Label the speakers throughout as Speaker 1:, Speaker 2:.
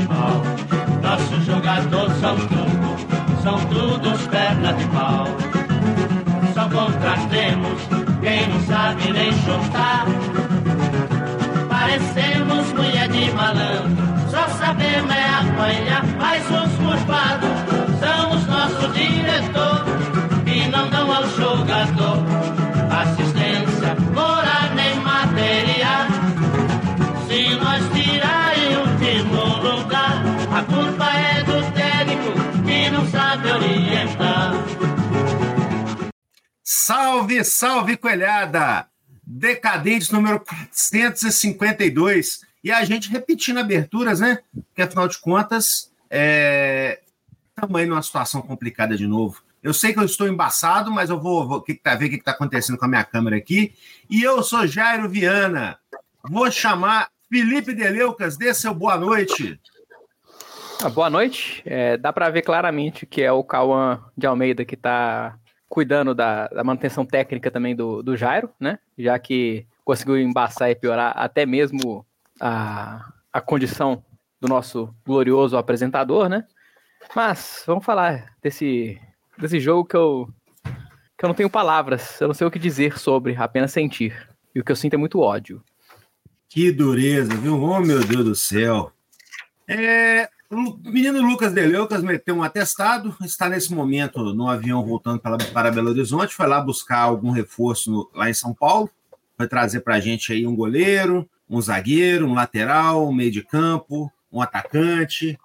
Speaker 1: futebol. Nossos jogadores são todos perna de pau. Só contratemos quem não sabe nem chutar. Parecemos mulher de malandro, só sabemos é apanhar. Mas os culpados são os nossos diretor, que não dão ao jogador assistência, moral nem material. Se nós tirarem o último lugar, a culpa é do técnico que não sabe orientar.
Speaker 2: Salve, salve, coelhada! Decadentes número 452. E a gente repetindo aberturas, né? Porque, afinal de contas, estamos aí numa situação complicada de novo. Eu sei que eu estou embaçado, mas eu vou ver o que está acontecendo com a minha câmera aqui. E eu sou Jairo Viana. Vou chamar Felipe Deleucas. Dê seu boa noite.
Speaker 3: Boa noite. Dá para ver claramente que é o Cauã de Almeida que está cuidando da manutenção técnica também do Jairo, né? Já que conseguiu embaçar e piorar até mesmo a condição do nosso glorioso apresentador, né? Mas vamos falar desse jogo que eu não tenho palavras, eu não sei o que dizer sobre, apenas sentir. E o que eu sinto é muito ódio.
Speaker 2: Que dureza, viu? Oh, meu Deus do céu. O menino Lucas Deleucas meteu um atestado, está nesse momento no avião voltando para Belo Horizonte, foi lá buscar algum reforço lá em São Paulo, vai trazer para a gente aí um goleiro, um zagueiro, um lateral, um meio de campo, um atacante.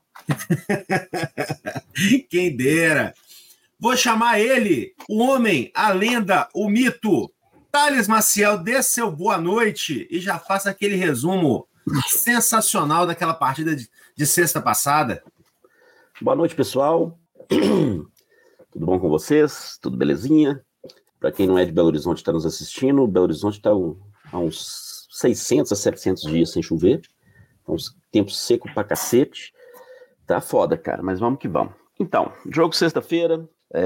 Speaker 2: Quem dera. Vou chamar ele, o homem, a lenda, o mito, Thales Maciel. Dê seu boa noite e já faça aquele resumo sensacional daquela partida de sexta passada.
Speaker 4: Boa noite, pessoal. Tudo bom com vocês? Tudo belezinha? Para quem não é de Belo Horizonte está nos assistindo, Belo Horizonte está há uns 600 a 700 dias sem chover. Uns tempos seco pra cacete. Tá foda, cara, mas vamos que vamos. Então, jogo sexta-feira.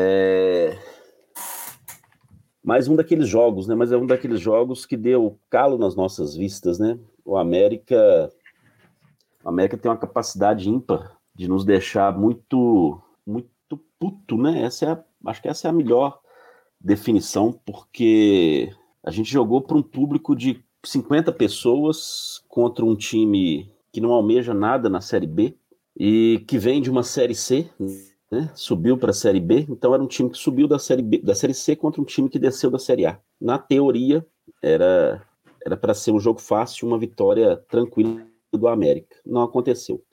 Speaker 4: Mais um daqueles jogos, né? Mas é um daqueles jogos que deu calo nas nossas vistas, né? O América tem uma capacidade ímpar de nos deixar muito, muito puto, né? Acho que essa é a melhor definição, porque a gente jogou para um público de 50 pessoas contra um time que não almeja nada na Série B e que vem de uma Série C, né? Subiu para a Série B, então era um time que subiu da Série C contra um time que desceu da Série A. Na teoria, era para ser um jogo fácil, uma vitória tranquila do América. Não aconteceu.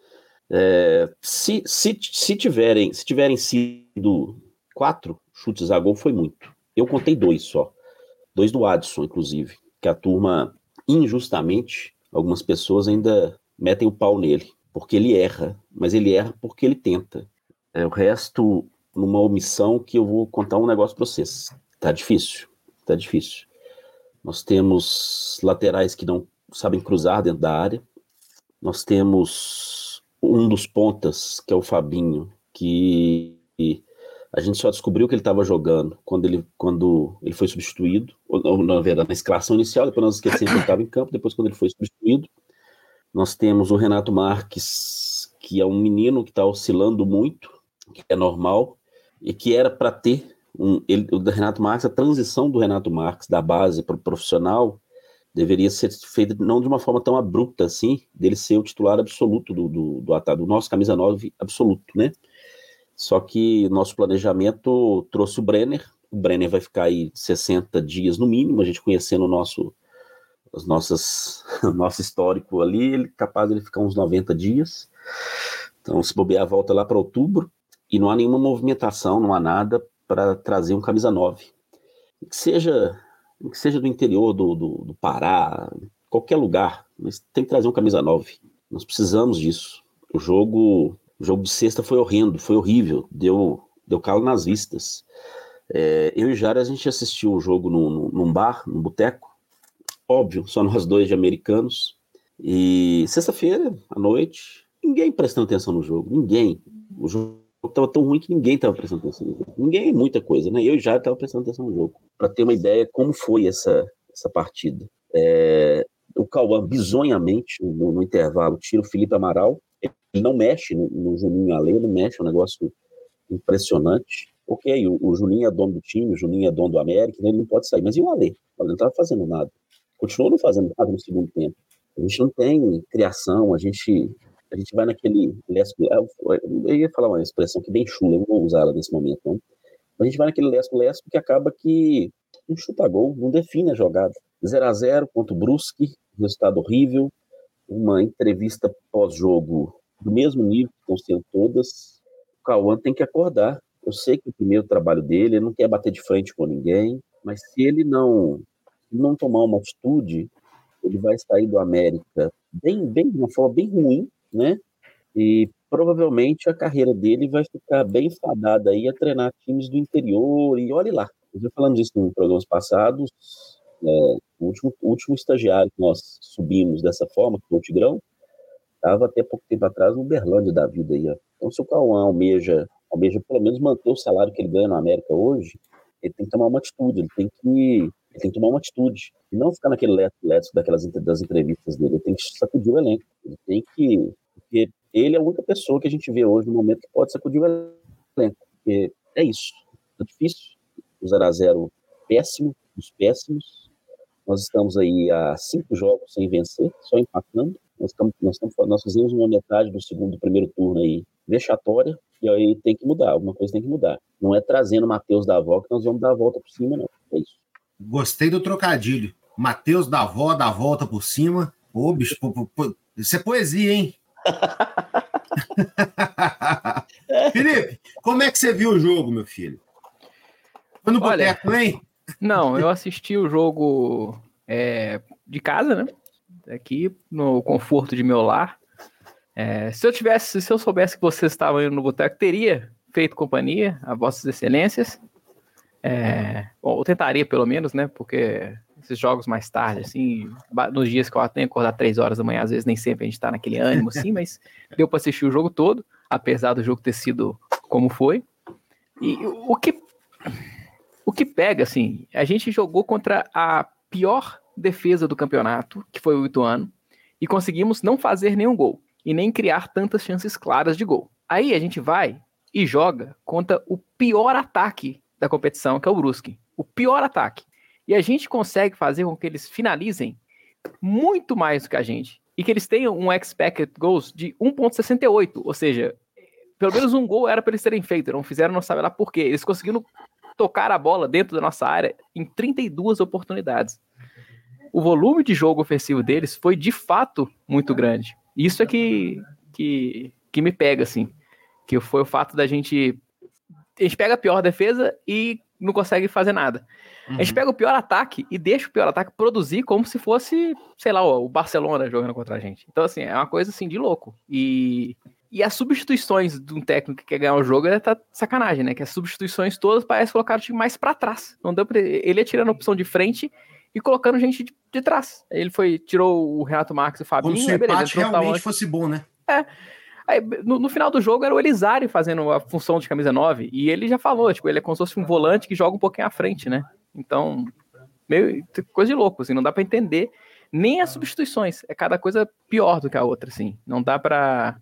Speaker 4: Se tiverem sido 4 chutes a gol, foi muito. Eu contei 2 só. 2 do Adson, inclusive, que a turma, injustamente, algumas pessoas ainda metem o pau nele, porque ele erra, mas ele erra porque ele tenta. O resto, numa omissão, que eu vou contar um negócio para vocês. Tá difícil. Nós temos laterais que não sabem cruzar dentro da área. Nós temos um dos pontas, que é o Fabinho, que a gente só descobriu que ele estava jogando quando ele foi substituído, ou na verdade, na escalação inicial, depois nós esquecemos que ele estava em campo, depois quando ele foi substituído. Nós temos o Renato Marques, que é um menino que está oscilando muito, que é normal, e que era para ter o Renato Marques, a transição do Renato Marques da base para o profissional deveria ser feita não de uma forma tão abrupta assim, dele ser o titular absoluto do ataque, do nosso camisa 9 absoluto, né? Só que nosso planejamento trouxe o Brenner vai ficar aí 60 dias no mínimo, a gente conhecendo o nosso histórico ali, ele é capaz de ele ficar uns 90 dias, então se bobear volta lá para outubro, e não há nenhuma movimentação, não há nada para trazer um camisa 9, que seja do interior do Pará, qualquer lugar, mas tem que trazer um camisa 9, nós precisamos disso. O jogo de sexta foi horrendo, foi horrível, deu calo nas vistas. Eu e Jário, a gente assistiu o jogo num bar, num boteco, óbvio, só nós dois de americanos, e sexta-feira, à noite, ninguém prestando atenção no jogo, ninguém. O jogo estava tão ruim que ninguém estava prestando atenção no jogo. Ninguém, muita coisa, né? Eu e Jário estava prestando atenção no jogo, para ter uma ideia como foi essa partida. O Cauã, bizonhamente, no intervalo, tira o Felipe Amaral, ele não mexe no Juninho Alê, não mexe, é um negócio impressionante. Ok, o Juninho é dono do time, o Juninho é dono do América, ele não pode sair. Mas e o Alê? O Alê não estava fazendo nada. Continuou não fazendo nada no segundo tempo. A gente não tem criação, a gente vai naquele lesco-lesco. Eu ia falar uma expressão que bem chula, eu não vou usar ela nesse momento, não. A gente vai naquele lesco-lesco que acaba que não chuta gol, não define a jogada. 0-0 contra o Brusque, resultado horrível. Uma entrevista pós-jogo do mesmo nível que estão sendo todas. O Cauã tem que acordar. Eu sei que o primeiro trabalho dele, ele não quer bater de frente com ninguém, mas se ele não tomar uma atitude, ele vai sair do América de uma forma bem ruim, né? E provavelmente a carreira dele vai ficar bem fadada aí a treinar times do interior, e olhe lá. Nós já falamos isso em programas passados, o último estagiário que nós subimos dessa forma, que foi o Tigrão, estava até pouco tempo atrás no Uberlândia da vida aí, ó. Então, se o Cauã almeja pelo menos manter o salário que ele ganha na América hoje, ele tem que tomar uma atitude, ele tem que tomar uma atitude, e não ficar naquele leto das entrevistas dele, ele tem que sacudir o elenco, porque ele é a única pessoa que a gente vê hoje no momento que pode sacudir o elenco, porque é isso, é difícil, o 0-0 péssimo, dos péssimos, nós estamos aí a 5 jogos sem vencer, só empatando, nós fizemos uma metade do primeiro turno aí vexatória, e aí tem que mudar, alguma coisa tem que mudar. Não é trazendo o Matheus da Avó que nós vamos dar a volta por cima, não. É isso.
Speaker 2: Gostei do trocadilho. Matheus da Avó dá a volta por cima. Ô, bicho, isso é poesia, hein? Felipe, como é que você viu o jogo, meu filho? Foi no boteco, hein?
Speaker 3: Não, eu assisti o jogo de casa, né? Aqui, no conforto de meu lar. Se eu soubesse que vocês estavam indo no boteco, teria feito companhia a vossas excelências. Bom, eu tentaria pelo menos, né? Porque esses jogos mais tarde, assim, nos dias que eu tenho que acordar 3 horas da manhã, às vezes nem sempre a gente tá naquele ânimo, assim, mas deu para assistir o jogo todo, apesar do jogo ter sido como foi. E o que pega, assim, a gente jogou contra a pior defesa do campeonato, que foi o Ituano, e conseguimos não fazer nenhum gol. E nem criar tantas chances claras de gol. Aí a gente vai e joga contra o pior ataque da competição, que é o Brusque. O pior ataque. E a gente consegue fazer com que eles finalizem muito mais do que a gente. E que eles tenham um expected goals de 1.68. Ou seja, pelo menos um gol era para eles terem feito. Não fizeram, não sabe lá por quê. Eles conseguiram tocar a bola dentro da nossa área em 32 oportunidades. O volume de jogo ofensivo deles foi, de fato, muito grande. Isso é que me pega, assim. Que foi o fato da gente... A gente pega a pior defesa e não consegue fazer nada. Uhum. A gente pega o pior ataque e deixa o pior ataque produzir como se fosse, sei lá, o Barcelona jogando contra a gente. Então, assim, é uma coisa, assim, de louco. E as substituições de um técnico que quer ganhar o jogo tá sacanagem, né? Que as substituições todas parecem colocar o time mais pra trás. Não deu pra... Ele ia tirando a opção de frente e colocando gente de trás. Ele tirou o Renato Marques e o Fabinho.
Speaker 2: Como se o empate realmente fosse bom, né?
Speaker 3: Aí, no final do jogo era o Elisário fazendo a função de camisa 9, e ele já falou, tipo, ele é como se fosse um volante que joga um pouquinho à frente, né? Então, meio coisa de louco, assim, não dá pra entender nem as substituições, é cada coisa pior do que a outra, assim, não dá pra...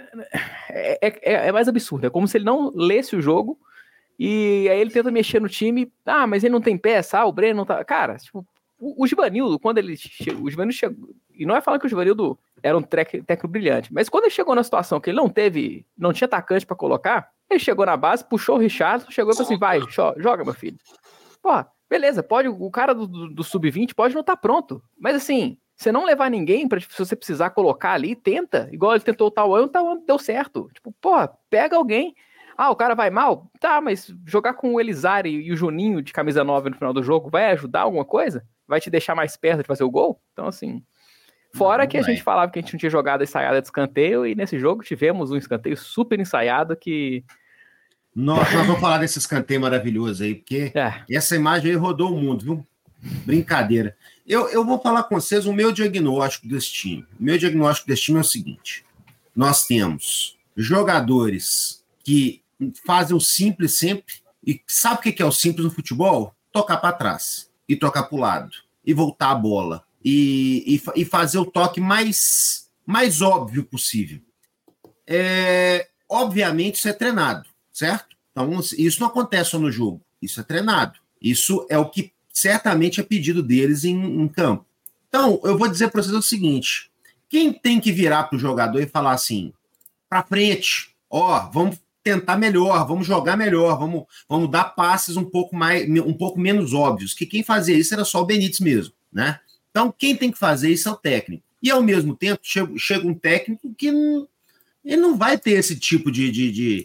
Speaker 3: É mais absurdo, é como se ele não lesse o jogo, e aí ele tenta mexer no time, mas ele não tem peça, o Breno não tá... Cara, tipo, o Givanildo, quando ele chegou, o Givanildo chegou, e não é falar que o Givanildo era um técnico brilhante, mas quando ele chegou na situação que ele não tinha atacante pra colocar, ele chegou na base, puxou o Richardson, chegou e falou assim, vai, joga, meu filho. Pô, beleza, o cara do sub-20 pode não estar pronto, mas assim, você não levar ninguém pra, se você precisar colocar ali, tenta, igual ele tentou o Tauan deu certo, tipo, pega alguém, o cara vai mal, tá, mas jogar com o Elisário e o Juninho de camisa 9 no final do jogo vai ajudar alguma coisa? Vai te deixar mais perto de fazer o gol? Então, assim... Fora que a gente falava que a gente não tinha jogado ensaiada de escanteio, e nesse jogo tivemos um escanteio super ensaiado que...
Speaker 2: Nossa, nós vamos falar desse escanteio maravilhoso aí, porque essa imagem aí rodou o mundo, viu? Brincadeira. Eu vou falar com vocês o meu diagnóstico desse time. O meu diagnóstico desse time é o seguinte. Nós temos jogadores que fazem o simples sempre, e sabe o que é o simples no futebol? Tocar para trás, e tocar para o lado, e voltar a bola. E fazer o toque mais óbvio possível. obviamente isso é treinado, certo? Então, isso não acontece só no jogo, isso é treinado. Isso é o que certamente é pedido deles em campo. Então, eu vou dizer para vocês o seguinte, quem tem que virar para o jogador e falar assim, para frente, vamos tentar melhor, vamos jogar melhor, vamos dar passes um pouco menos óbvios, que quem fazia isso era só o Benítez mesmo, né? Então, quem tem que fazer isso é o técnico. E, ao mesmo tempo, chega um técnico que ele não vai ter esse tipo de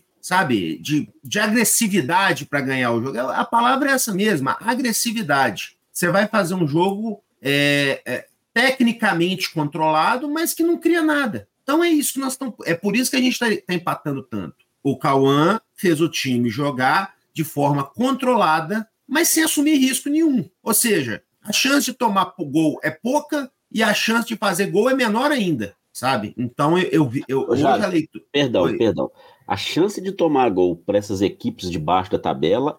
Speaker 2: agressividade para ganhar o jogo. A palavra é essa mesma, agressividade. Você vai fazer um jogo tecnicamente controlado, mas que não cria nada. Então é isso que nós estamos. É por isso que a gente está empatando tanto. O Cauã fez o time jogar de forma controlada, mas sem assumir risco nenhum. Ou seja, a chance de tomar gol é pouca e a chance de fazer gol é menor ainda, sabe? Então hoje a leitura.
Speaker 4: Perdão. A chance de tomar gol para essas equipes de baixo da tabela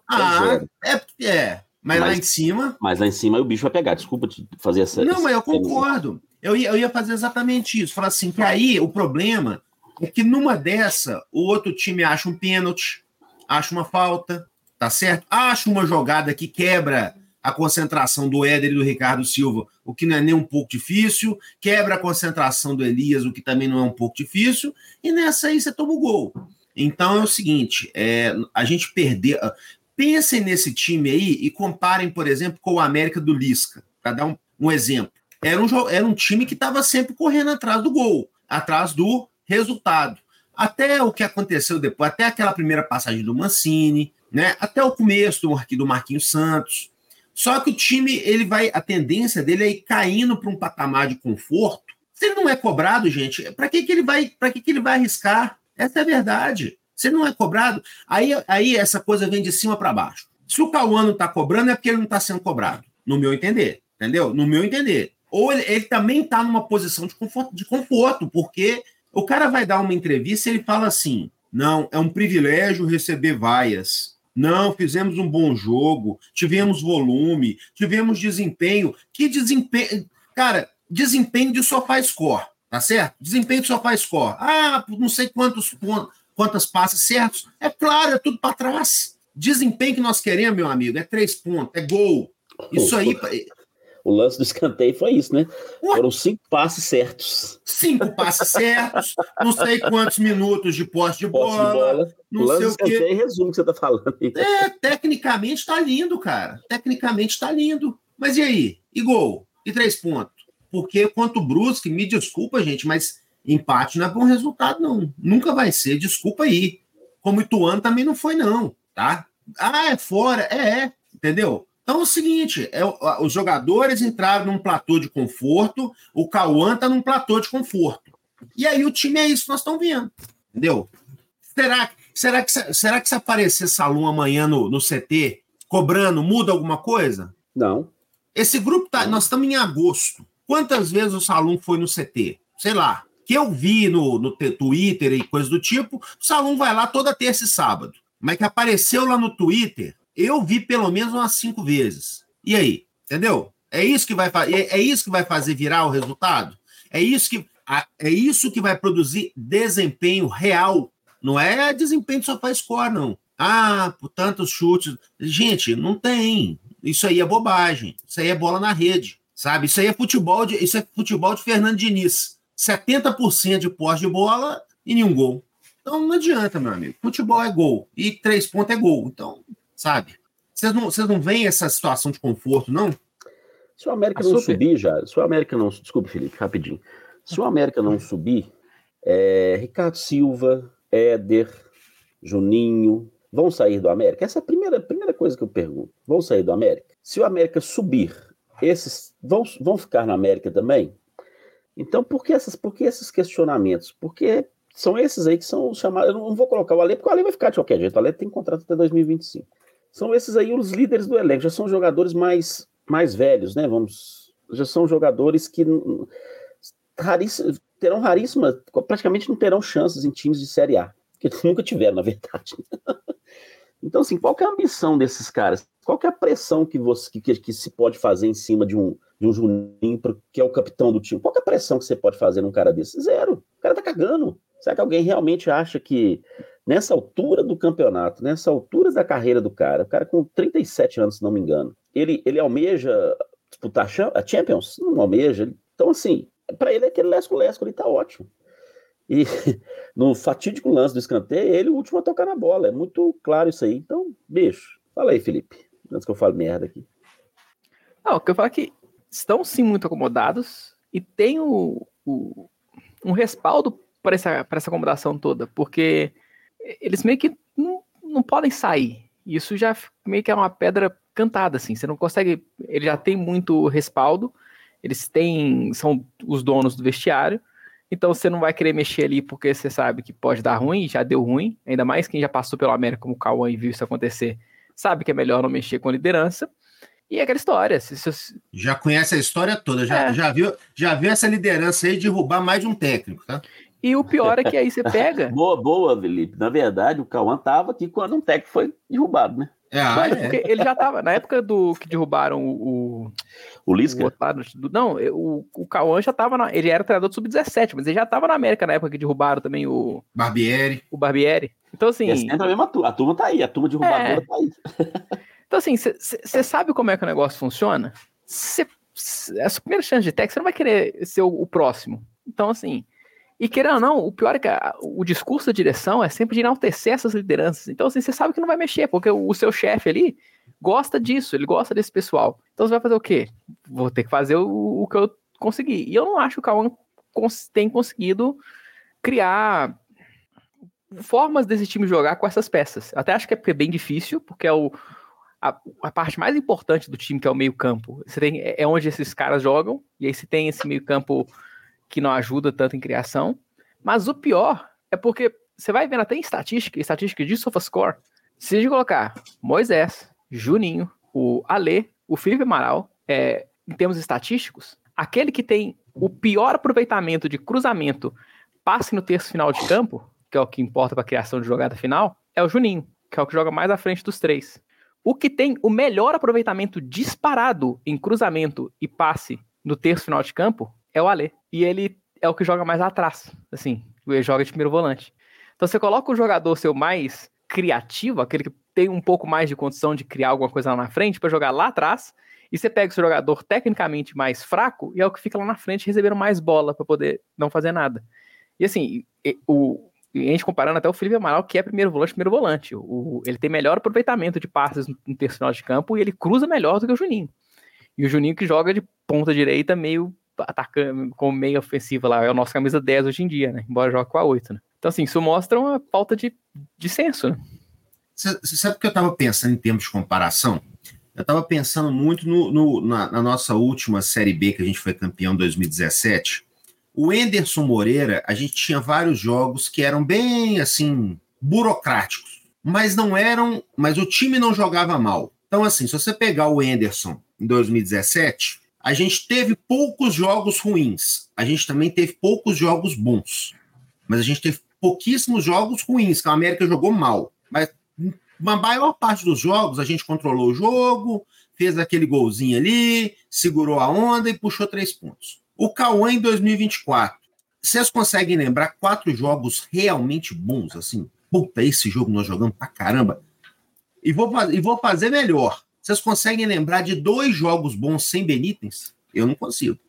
Speaker 4: é zero. Mas lá em cima. Mas lá em cima o bicho vai pegar. Desculpa te fazer essa.
Speaker 2: Não, mas eu concordo. Eu ia fazer exatamente isso. Falar assim, que aí o problema é que numa dessa, o outro time acha um pênalti, acha uma falta, tá certo? Acha uma jogada que quebra a concentração do Éder e do Ricardo Silva, o que não é nem um pouco difícil, quebra a concentração do Elias, o que também não é um pouco difícil, e nessa aí você toma o gol. Então é o seguinte, a gente perdeu. Pensem nesse time aí e comparem, por exemplo, com o América do Lisca, para dar um exemplo. Era um time que estava sempre correndo atrás do gol, atrás do resultado. Até o que aconteceu depois, até aquela primeira passagem do Mancini, né? Até o começo do Marquinhos Santos. Só que o time, a tendência dele é ir caindo para um patamar de conforto. Se ele não é cobrado, gente, para que ele vai arriscar? Essa é a verdade. Se não é cobrado, aí essa coisa vem de cima para baixo. Se o Cauã não está cobrando, é porque ele não está sendo cobrado, no meu entender, entendeu? No meu entender. Ou ele também está numa posição de conforto, porque o cara vai dar uma entrevista e ele fala assim, não, é um privilégio receber vaias, não, fizemos um bom jogo, tivemos volume, tivemos desempenho. Que desempenho? Cara, desempenho de SofaScore, tá certo? Desempenho de SofaScore. Não sei quantas passes certos. É claro, é tudo para trás. Desempenho que nós queremos, meu amigo, é 3 pontos, é gol. Isso aí...
Speaker 4: O lance do escanteio foi isso, né? Foram 5 passes certos.
Speaker 2: 5 passes certos, não sei quantos minutos de posse de bola. Não
Speaker 4: o lance
Speaker 2: sei
Speaker 4: do escanteio resume o que você está falando aí.
Speaker 2: Tecnicamente está lindo, cara. Tecnicamente está lindo. Mas e aí? E gol? E 3 pontos? Porque quanto o Brusque, me desculpa, gente, mas empate não é bom resultado, não. Nunca vai ser, desculpa aí. Como o Ituano também não foi, não, tá? É fora, entendeu? Então é o seguinte, os jogadores entraram num platô de conforto, o Cauã está num platô de conforto. E aí o time é isso que nós estamos vendo, entendeu? Será que se aparecer Salum amanhã no CT, cobrando, muda alguma coisa?
Speaker 4: Não.
Speaker 2: Esse grupo, nós estamos em agosto. Quantas vezes o Salum foi no CT? Sei lá. Que eu vi no Twitter e coisa do tipo, o Salum vai lá toda terça e sábado. Mas que apareceu lá no Twitter... Eu vi pelo menos umas 5 vezes. E aí? Entendeu? É isso que vai fazer virar o resultado? É isso que vai produzir desempenho real. Não é desempenho que só faz score, não. Por tantos chutes. Gente, não tem. Isso aí é bobagem. Isso aí é bola na rede. Sabe? Isso aí é futebol de Fernando Diniz. 70% de posse de bola e nenhum gol. Então não adianta, meu amigo. Futebol é gol. E 3 pontos é gol. Então... Sabe? Vocês não veem essa situação de conforto, não?
Speaker 4: Se o América não subir, já. Se o América não... Desculpa, Felipe, rapidinho. Se o América não subir, Ricardo Silva, Éder, Juninho, vão sair do América? Essa é a primeira coisa que eu pergunto. Vão sair do América? Se o América subir, esses vão ficar na América também? Então, por que esses questionamentos? Porque são esses aí que são chamados... Eu não vou colocar o Ale, porque o Ale vai ficar de qualquer jeito. O Ale tem contrato até 2025. São esses aí os líderes do elenco. Já são jogadores mais velhos, né? Já são jogadores que praticamente não terão chances em times de Série A. Que nunca tiveram, na verdade. Então, assim, qual que é a ambição desses caras? Qual que é a pressão que se pode fazer em cima de um Juninho, que é o capitão do time? Qual que é a pressão que você pode fazer num cara desse? Zero. O cara tá cagando. Será que alguém realmente acha que nessa altura do campeonato, nessa altura da carreira do cara, o cara com 37 anos, se não me engano, ele almeja disputar a Champions? Não almeja. Então, assim, para ele é aquele lesco-lesco, ele tá ótimo. E no fatídico lance do escanteio, ele é o último a tocar na bola. É muito claro isso aí. Então, bicho, fala aí, Felipe, antes que eu fale merda aqui.
Speaker 3: Não, o que eu falo é que estão sim muito acomodados e tem um respaldo para essa acomodação toda, porque eles meio que não podem sair. Isso já meio que é uma pedra cantada, assim. Você não consegue. Ele já tem muito respaldo, são os donos do vestiário, então você não vai querer mexer ali porque você sabe que pode dar ruim, já deu ruim, ainda mais quem já passou pelo América como o Cauã e viu isso acontecer, sabe que é melhor não mexer com a liderança. E é aquela história.
Speaker 2: Já conhece a história toda, já viu essa liderança aí derrubar mais de um técnico, tá?
Speaker 3: E o pior é que aí você pega...
Speaker 4: Boa, Felipe. Na verdade, o Cauã tava aqui quando um técnico foi derrubado, né?
Speaker 3: Porque ele já tava, na época que derrubaram o
Speaker 4: Lisca?
Speaker 3: O Cauã já tava, ele era treinador do Sub-17, mas ele já tava na América na época que derrubaram também o Barbieri. Então, assim...
Speaker 4: a turma tá aí, a turma derrubadora tá aí.
Speaker 3: Então, assim, você sabe como é que o negócio funciona? A sua primeira chance de técnico, você não vai querer ser o próximo. Então, assim... E querendo ou não, o pior é que o discurso da direção é sempre de enaltecer essas lideranças. Então, assim, você sabe que não vai mexer, porque o seu chefe ali gosta disso, ele gosta desse pessoal. Então, você vai fazer o quê? Vou ter que fazer o que eu consegui. E eu não acho que o Cauã tem conseguido criar formas desse time jogar com essas peças. Eu até acho que é bem difícil, porque a parte mais importante do time, que é o meio-campo, é onde esses caras jogam, e aí você tem esse meio-campo que não ajuda tanto em criação, mas o pior é porque você vai vendo até em estatística de SofaScore, se a gente colocar Moisés, Juninho, o Alê, o Felipe Amaral, em termos estatísticos, aquele que tem o pior aproveitamento de cruzamento, passe no terço final de campo, que é o que importa para a criação de jogada final, é o Juninho, que é o que joga mais à frente dos três. O que tem o melhor aproveitamento disparado em cruzamento e passe no terço final de campo é o Alê. E ele é o que joga mais atrás, assim, ele joga de primeiro volante. Então você coloca o jogador seu mais criativo, aquele que tem um pouco mais de condição de criar alguma coisa lá na frente, para jogar lá atrás, e você pega o seu jogador tecnicamente mais fraco, e é o que fica lá na frente recebendo mais bola para poder não fazer nada. E assim, a gente comparando até o Felipe Amaral, que é primeiro volante. Ele tem melhor aproveitamento de passes no terço final de campo, e ele cruza melhor do que o Juninho. E o Juninho que joga de ponta direita meio atacando, como meio ofensiva lá, é o nosso camisa 10 hoje em dia, né? Embora jogue com a 8, né? Então, assim, isso mostra uma falta de senso, né?
Speaker 2: Você sabe o que eu estava pensando em termos de comparação? Eu estava pensando muito na nossa última Série B, que a gente foi campeão em 2017. O Enderson Moreira, a gente tinha vários jogos que eram bem, assim, burocráticos, mas o time não jogava mal. Então, assim, se você pegar o Enderson em 2017, a gente teve poucos jogos ruins, a gente também teve poucos jogos bons, mas a gente teve pouquíssimos jogos ruins, que a América jogou mal, mas na maior parte dos jogos a gente controlou o jogo, fez aquele golzinho ali, segurou a onda e puxou 3 pontos. O Cauã em 2024, vocês conseguem lembrar 4 jogos realmente bons, assim? Puta, esse jogo nós jogamos pra caramba. E vou fazer melhor. Vocês conseguem lembrar de 2 jogos bons sem Benítez? Eu não consigo.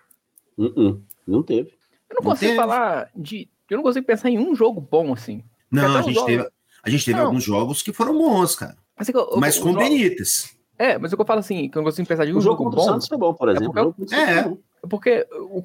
Speaker 4: Não teve.
Speaker 3: Eu não consigo falar de... Eu não consigo pensar em um jogo bom, assim.
Speaker 2: Não, a gente teve alguns jogos que foram bons, cara. Mas com Benítez.
Speaker 3: Mas o que eu falo assim, que eu não consigo pensar de um
Speaker 4: jogo
Speaker 3: jogo
Speaker 4: contra o Santos foi bom, por exemplo.
Speaker 3: Porque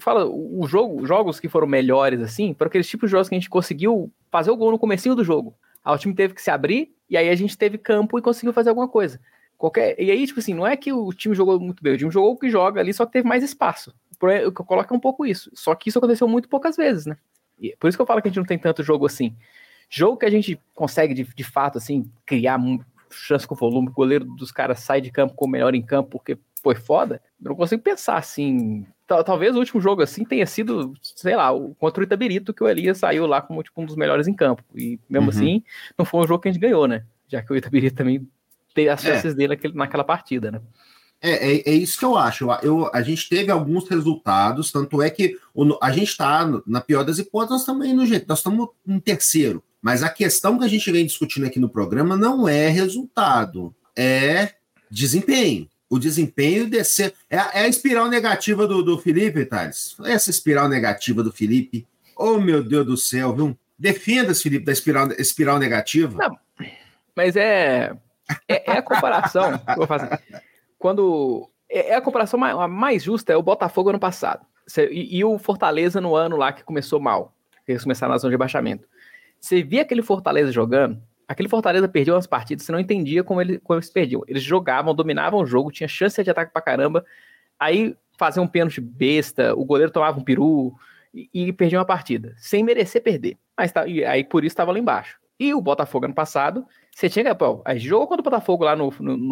Speaker 3: jogos que foram melhores, assim, foram aqueles tipos de jogos que a gente conseguiu fazer o gol no comecinho do jogo. O time teve que se abrir, e aí a gente teve campo e conseguiu fazer alguma coisa. E aí, tipo assim, não é que o time jogou muito bem, o time jogou o que joga ali, só que teve mais espaço. O que eu coloco é um pouco isso. Só que isso aconteceu muito poucas vezes, né? E por isso que eu falo que a gente não tem tanto jogo assim. Jogo que a gente consegue, de fato, assim, criar chance com volume, o goleiro dos caras sai de campo com o melhor em campo porque foi foda, eu não consigo pensar assim. Talvez o último jogo assim tenha sido, sei lá, contra o Itabirito, que o Elias saiu lá como tipo um dos melhores em campo. E mesmo assim, não foi um jogo que a gente ganhou, né? Já que o Itabirito também teve as chances dele naquela partida, né?
Speaker 2: É isso que eu acho. A gente teve alguns resultados, tanto é que a gente está, na pior das hipóteses, nós estamos indo no jeito, nós estamos em terceiro. Mas a questão que a gente vem discutindo aqui no programa não é resultado, é desempenho. O desempenho descer. É a espiral negativa do Felipe, Thales. Essa espiral negativa do Felipe. Oh, meu Deus do céu, viu? Defenda-se, Felipe, da espiral negativa.
Speaker 3: Não, mas é a comparação que eu vou fazer. Quando a comparação mais justa é o Botafogo ano passado e o Fortaleza no ano lá que começou mal, que eles começaram na zona de rebaixamento. Você via aquele Fortaleza jogando, aquele Fortaleza perdia umas partidas, você não entendia como eles perdiam. Eles jogavam, dominavam o jogo, tinha chance de ataque pra caramba, aí faziam um pênalti besta, o goleiro tomava um peru e perdia uma partida, sem merecer perder. Mas aí por isso estava lá embaixo. E o Botafogo ano passado, você tinha que... A gente jogou contra o Botafogo lá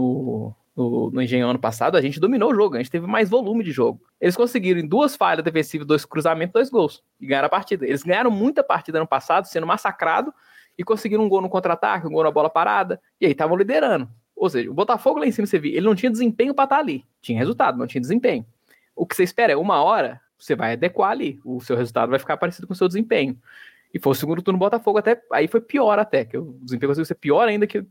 Speaker 3: no Engenhão ano passado, a gente dominou o jogo, a gente teve mais volume de jogo. Eles conseguiram em 2 falhas defensivas, 2 cruzamentos, 2 gols, e ganharam a partida. Eles ganharam muita partida ano passado, sendo massacrado, e conseguiram um gol no contra-ataque, um gol na bola parada, e aí estavam liderando. Ou seja, o Botafogo lá em cima, você viu, ele não tinha desempenho para estar ali. Tinha resultado, não tinha desempenho. O que você espera é uma hora, você vai adequar ali, o seu resultado vai ficar parecido com o seu desempenho. E foi o segundo turno do Botafogo, até aí foi pior até, que o desempenho conseguiu ser pior ainda que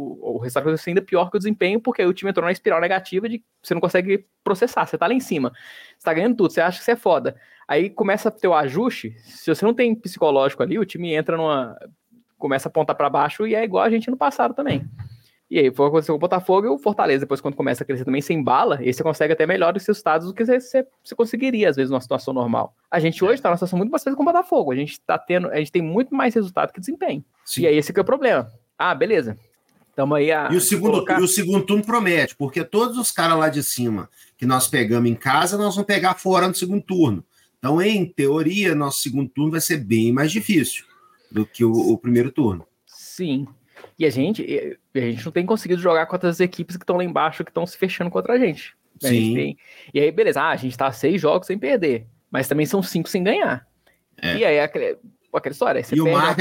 Speaker 3: o resultado conseguiu ser ainda pior que o desempenho, porque aí o time entrou na espiral negativa de que você não consegue processar, você tá lá em cima, você tá ganhando tudo, você acha que você é foda. Aí começa a ter o ajuste, se você não tem psicológico ali, o time começa a apontar para baixo e é igual a gente no passado também. E aí foi o que aconteceu com o Botafogo e o Fortaleza, depois quando começa a crescer também sem bala, aí você consegue até melhores resultados do que você conseguiria, às vezes, numa situação normal. A gente hoje tá numa situação muito mais fácil com o Botafogo, a gente tem muito mais resultado que desempenho. Sim. E aí esse que é o problema. Ah, beleza. Tamo aí
Speaker 2: e o segundo turno promete, porque todos os caras lá de cima que nós pegamos em casa, nós vamos pegar fora no segundo turno. Então, em teoria, nosso segundo turno vai ser bem mais difícil do que o primeiro turno.
Speaker 3: Sim. E a gente não tem conseguido jogar contra as equipes que estão lá embaixo, que estão se fechando contra a gente.
Speaker 2: Sim.
Speaker 3: E aí, beleza, a gente tá 6 jogos sem perder, mas também são 5 sem ganhar. E aí, aquela história.
Speaker 2: E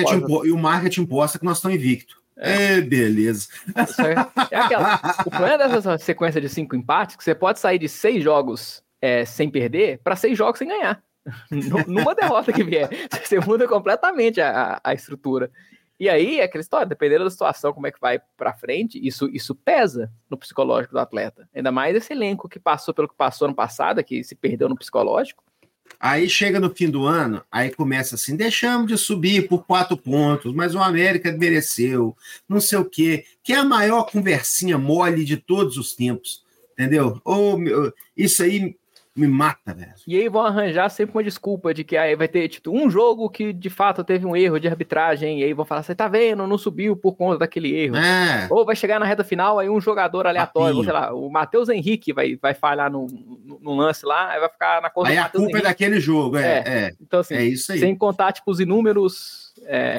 Speaker 2: o marketing posta que nós estamos invictos. Beleza.
Speaker 3: O problema dessa sequência de 5 empates, que você pode sair de 6 jogos sem perder para 6 jogos sem ganhar. Numa derrota que vier. Você muda completamente a estrutura. E aí, aquela história, dependendo da situação, como é que vai pra frente, isso pesa no psicológico do atleta. Ainda mais esse elenco que passou pelo que passou ano passado, que se perdeu no psicológico.
Speaker 2: Aí chega no fim do ano, aí começa assim, deixamos de subir por 4 pontos, mas o América mereceu, não sei o quê, que é a maior conversinha mole de todos os tempos, entendeu? Isso aí me mata, velho.
Speaker 3: E aí vão arranjar sempre uma desculpa de que aí vai ter tipo, um jogo que de fato teve um erro de arbitragem, e aí vão falar, você tá vendo, não subiu por conta daquele erro. Ou vai chegar na reta final, aí um jogador aleatório, sei lá, o Matheus Henrique vai falhar no lance lá, aí vai ficar na conta
Speaker 2: do Matheus Henrique. Aí a culpa é daquele jogo,
Speaker 3: Então assim,
Speaker 2: isso aí.
Speaker 3: Sem contar tipo os inúmeros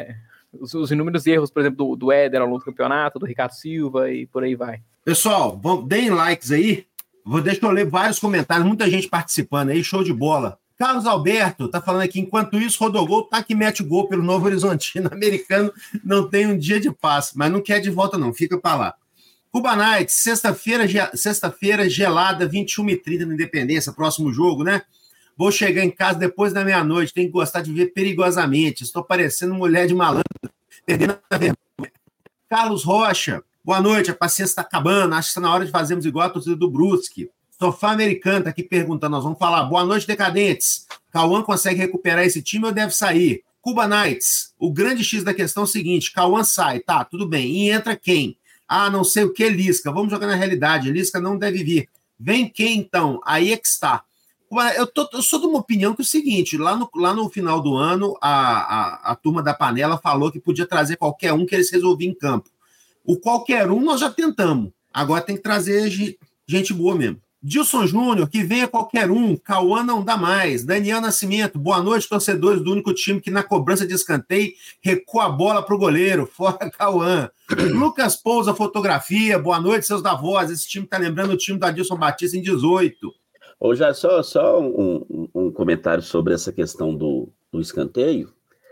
Speaker 3: erros, por exemplo, do Éder ao longo do campeonato, do Ricardo Silva e por aí vai.
Speaker 2: Pessoal, deem likes aí. Deixa eu ler vários comentários, muita gente participando aí, show de bola. Carlos Alberto tá falando aqui, enquanto isso, Rodogol tá que mete gol pelo Novo Horizontino, americano não tem um dia de paz, mas não quer de volta não, fica pra lá. Cuba Nights, sexta-feira gelada, 21h30 na Independência, próximo jogo, né? Vou chegar em casa depois da meia-noite, tenho que gostar de ver perigosamente, estou parecendo mulher de malandro, perdendo a vergonha. Carlos Rocha, boa noite, a paciência está acabando, acho que está na hora de fazermos igual a torcida do Brusque. Sofá Americano está aqui perguntando, nós vamos falar, boa noite, decadentes. Cauã consegue recuperar esse time ou deve sair? Cuba Nights, o grande X da questão é o seguinte, Cauã sai, tá, tudo bem, e entra quem? Ah, não sei o que, Lisca, vamos jogar na realidade, Lisca não deve vir. Vem quem então? Aí é que está. Eu sou de uma opinião que é o seguinte, lá no final do ano, a turma da panela falou que podia trazer qualquer um que eles resolviam em campo. O qualquer um nós já tentamos. Agora tem que trazer gente boa mesmo. Dilson Júnior, que venha qualquer um. Cauã não dá mais. Daniel Nascimento, boa noite, torcedores do único time que na cobrança de escanteio recua a bola pro goleiro. Fora Cauã. Lucas Pousa, fotografia. Boa noite, seus da voz. Esse time tá lembrando o time do Adilson Batista em 18.
Speaker 4: Ou já só um comentário sobre essa questão do escanteio.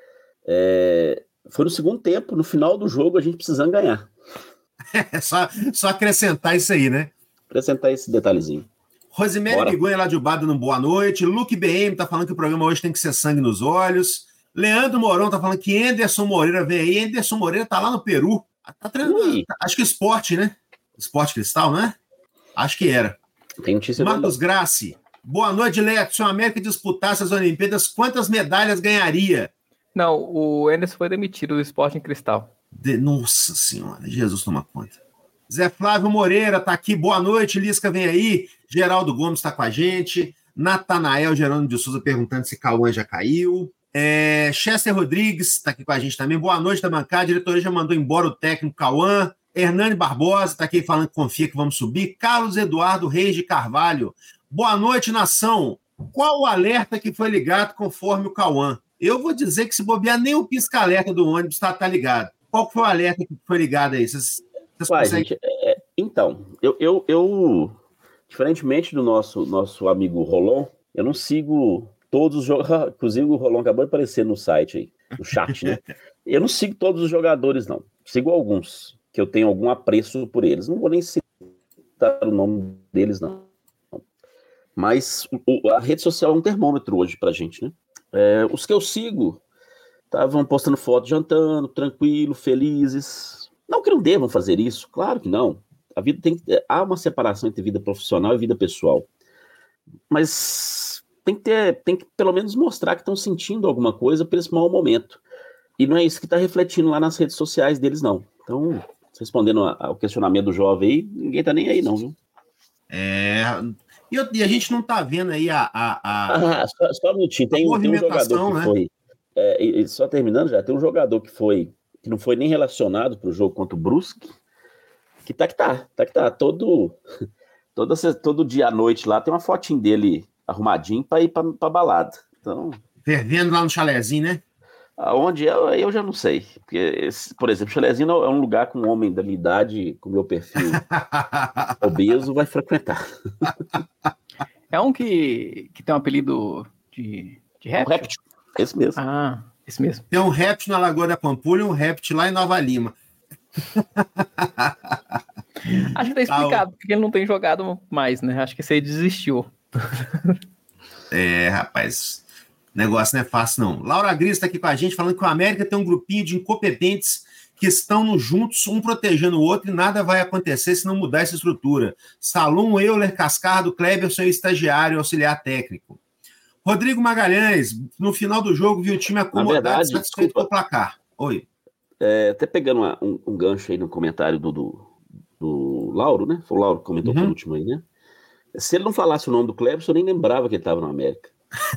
Speaker 4: Foi no segundo tempo, no final do jogo, a gente precisando ganhar.
Speaker 2: Só acrescentar isso aí, né?
Speaker 4: acrescentar esse detalhezinho.
Speaker 2: Rosemary Bigonha lá de Ubá dando boa noite. Luke BM tá falando que o programa hoje tem que ser sangue nos olhos. Leandro Mourão tá falando que Anderson Moreira vem aí. Anderson Moreira tá lá no Peru. Tá treinando. Acho que esporte, né? Esporte Cristal, não é? Acho que era.
Speaker 4: Tem notícia.
Speaker 2: Marcos Grassi. Boa noite, Leto. Se o América disputasse as Olimpíadas, quantas medalhas ganharia?
Speaker 3: Não, o Anderson foi demitido do Sporting Cristal.
Speaker 2: Nossa Senhora, Jesus toma conta. Zé Flávio Moreira tá aqui. Boa noite, Lisca vem aí. Geraldo Gomes tá com a gente. Natanael Gerônimo de Souza perguntando se Cauã já caiu. Chester Rodrigues tá aqui com a gente também. Boa noite da bancada. A diretoria já mandou embora o técnico Cauã. Hernani Barbosa tá aqui falando que confia que vamos subir. Carlos Eduardo Reis de Carvalho. Boa noite, nação. Qual o alerta que foi ligado conforme o Cauã? Eu vou dizer que se bobear, nem o pisca-alerta do ônibus tá ligado. Qual foi o alerta que foi ligado aí? Vocês conseguem...
Speaker 4: gente, então, eu diferentemente do nosso amigo Rolon, eu não sigo todos os jogadores. Inclusive, o Rolon acabou de aparecer no site aí, no chat, né? Eu não sigo todos os jogadores, não. Sigo alguns, que eu tenho algum apreço por eles. Não vou nem citar o nome deles, não. Mas a rede social é um termômetro hoje pra gente, né? Os que eu sigo estavam postando foto jantando, tranquilo, felizes. Não que não devam fazer isso, claro que não. A vida há uma separação entre vida profissional e vida pessoal. Mas tem que pelo menos mostrar que estão sentindo alguma coisa por esse mau momento. E não é isso que está refletindo lá nas redes sociais deles, não. Então, respondendo ao questionamento do jovem aí, ninguém está nem aí, não, viu?
Speaker 2: E a gente não está vendo aí
Speaker 4: só um minutinho. Tem um jogador que, né? Foi... só terminando já, tem um jogador que não foi nem relacionado para o jogo contra o Brusque, que tá. Todo dia à noite lá tem uma fotinho dele arrumadinho para ir para balada. Então,
Speaker 2: fervendo lá no chalezinho, né?
Speaker 4: Aonde eu já não sei. Porque, por exemplo, chalezinho é um lugar que um homem da minha idade, com meu perfil obeso, vai frequentar.
Speaker 3: É um que tem um apelido de réptil?
Speaker 4: Um réptil, esse mesmo.
Speaker 3: Ah, esse mesmo.
Speaker 2: Tem um réptil na Lagoa da Pampulha e um réptil lá em Nova Lima.
Speaker 3: Acho que tá explicado, porque ele não tem jogado mais, né? Acho que esse aí desistiu.
Speaker 2: Rapaz, o negócio não é fácil, não. Laura Gris tá aqui com a gente, falando que o América tem um grupinho de incompetentes que estão juntos, um protegendo o outro, e nada vai acontecer se não mudar essa estrutura. Salum, Euler, Cascardo, Kleber, seu estagiário, auxiliar técnico. Rodrigo Magalhães, no final do jogo, viu o time acomodado, satisfeito com o placar. Oi.
Speaker 4: Até pegando um gancho aí no comentário do Lauro, né? Foi o Lauro que comentou por último aí, né? Se ele não falasse o nome do Kleber, eu nem lembrava que ele estava no América.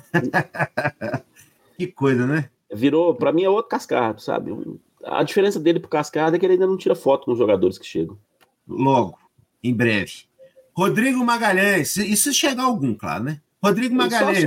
Speaker 2: Que coisa, né?
Speaker 4: Virou, pra mim, é outro Cascardo, sabe? A diferença dele pro Cascardo é que ele ainda não tira foto com os jogadores que chegam.
Speaker 2: Logo, em breve. Rodrigo Magalhães, e se chegar algum, claro, né? Rodrigo Magalhães,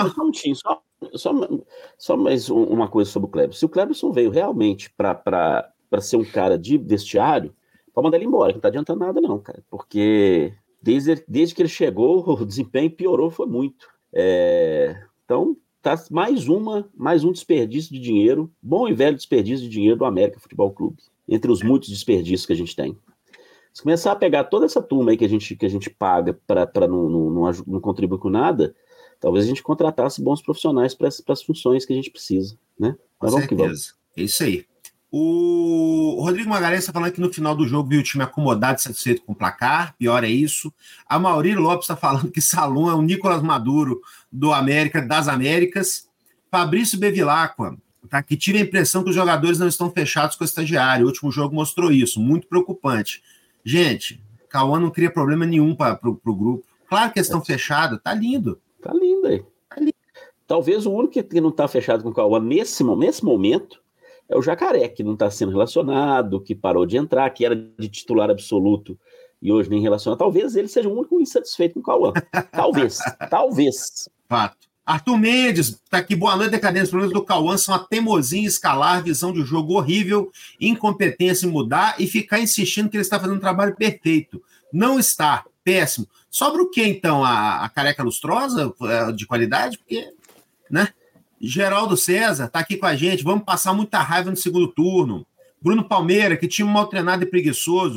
Speaker 4: só mais uma coisa sobre o Cleberson. Se o Cleberson veio realmente para ser um cara de vestiário, pode mandar ele embora, que não tá adiantando nada não, cara. Porque desde que ele chegou, o desempenho piorou, foi muito. Então, tá mais um desperdício de dinheiro, bom e velho desperdício de dinheiro do América Futebol Clube, entre os muitos desperdícios que a gente tem. Se começar a pegar toda essa turma aí que a gente paga para não contribuir com nada, talvez a gente contratasse bons profissionais para as funções que a gente precisa, né?
Speaker 2: Mas vamos que vamos. É isso aí. O Rodrigo Magalhães está falando que no final do jogo viu o time acomodado e satisfeito com o placar, pior é isso. A Mauri Lopes está falando que Salum é o Nicolas Maduro das Américas. Fabrício Bevilacqua, tá, que tira a impressão que os jogadores não estão fechados com o estagiário. O último jogo mostrou isso, muito preocupante. Gente, Cauã não cria problema nenhum para o grupo. Claro que eles estão fechados, tá lindo.
Speaker 4: Tá lindo aí. Talvez o único que não está fechado com o Cauã nesse momento é o Jacaré, que não está sendo relacionado, que parou de entrar, que era de titular absoluto e hoje nem relacionado. Talvez ele seja o único insatisfeito com o Cauã. Talvez.
Speaker 2: Fato. Arthur Mendes, tá aqui, boa noite, decadência. Os problemas do Cauã são a teimosia em escalar, visão de jogo horrível, incompetência em mudar e ficar insistindo que ele está fazendo um trabalho perfeito. Não está, péssimo. Sobra o quê, então? A careca lustrosa de qualidade? Porque, né? Geraldo César tá aqui com a gente, vamos passar muita raiva no segundo turno. Bruno Palmeira, que time mal treinado e preguiçoso,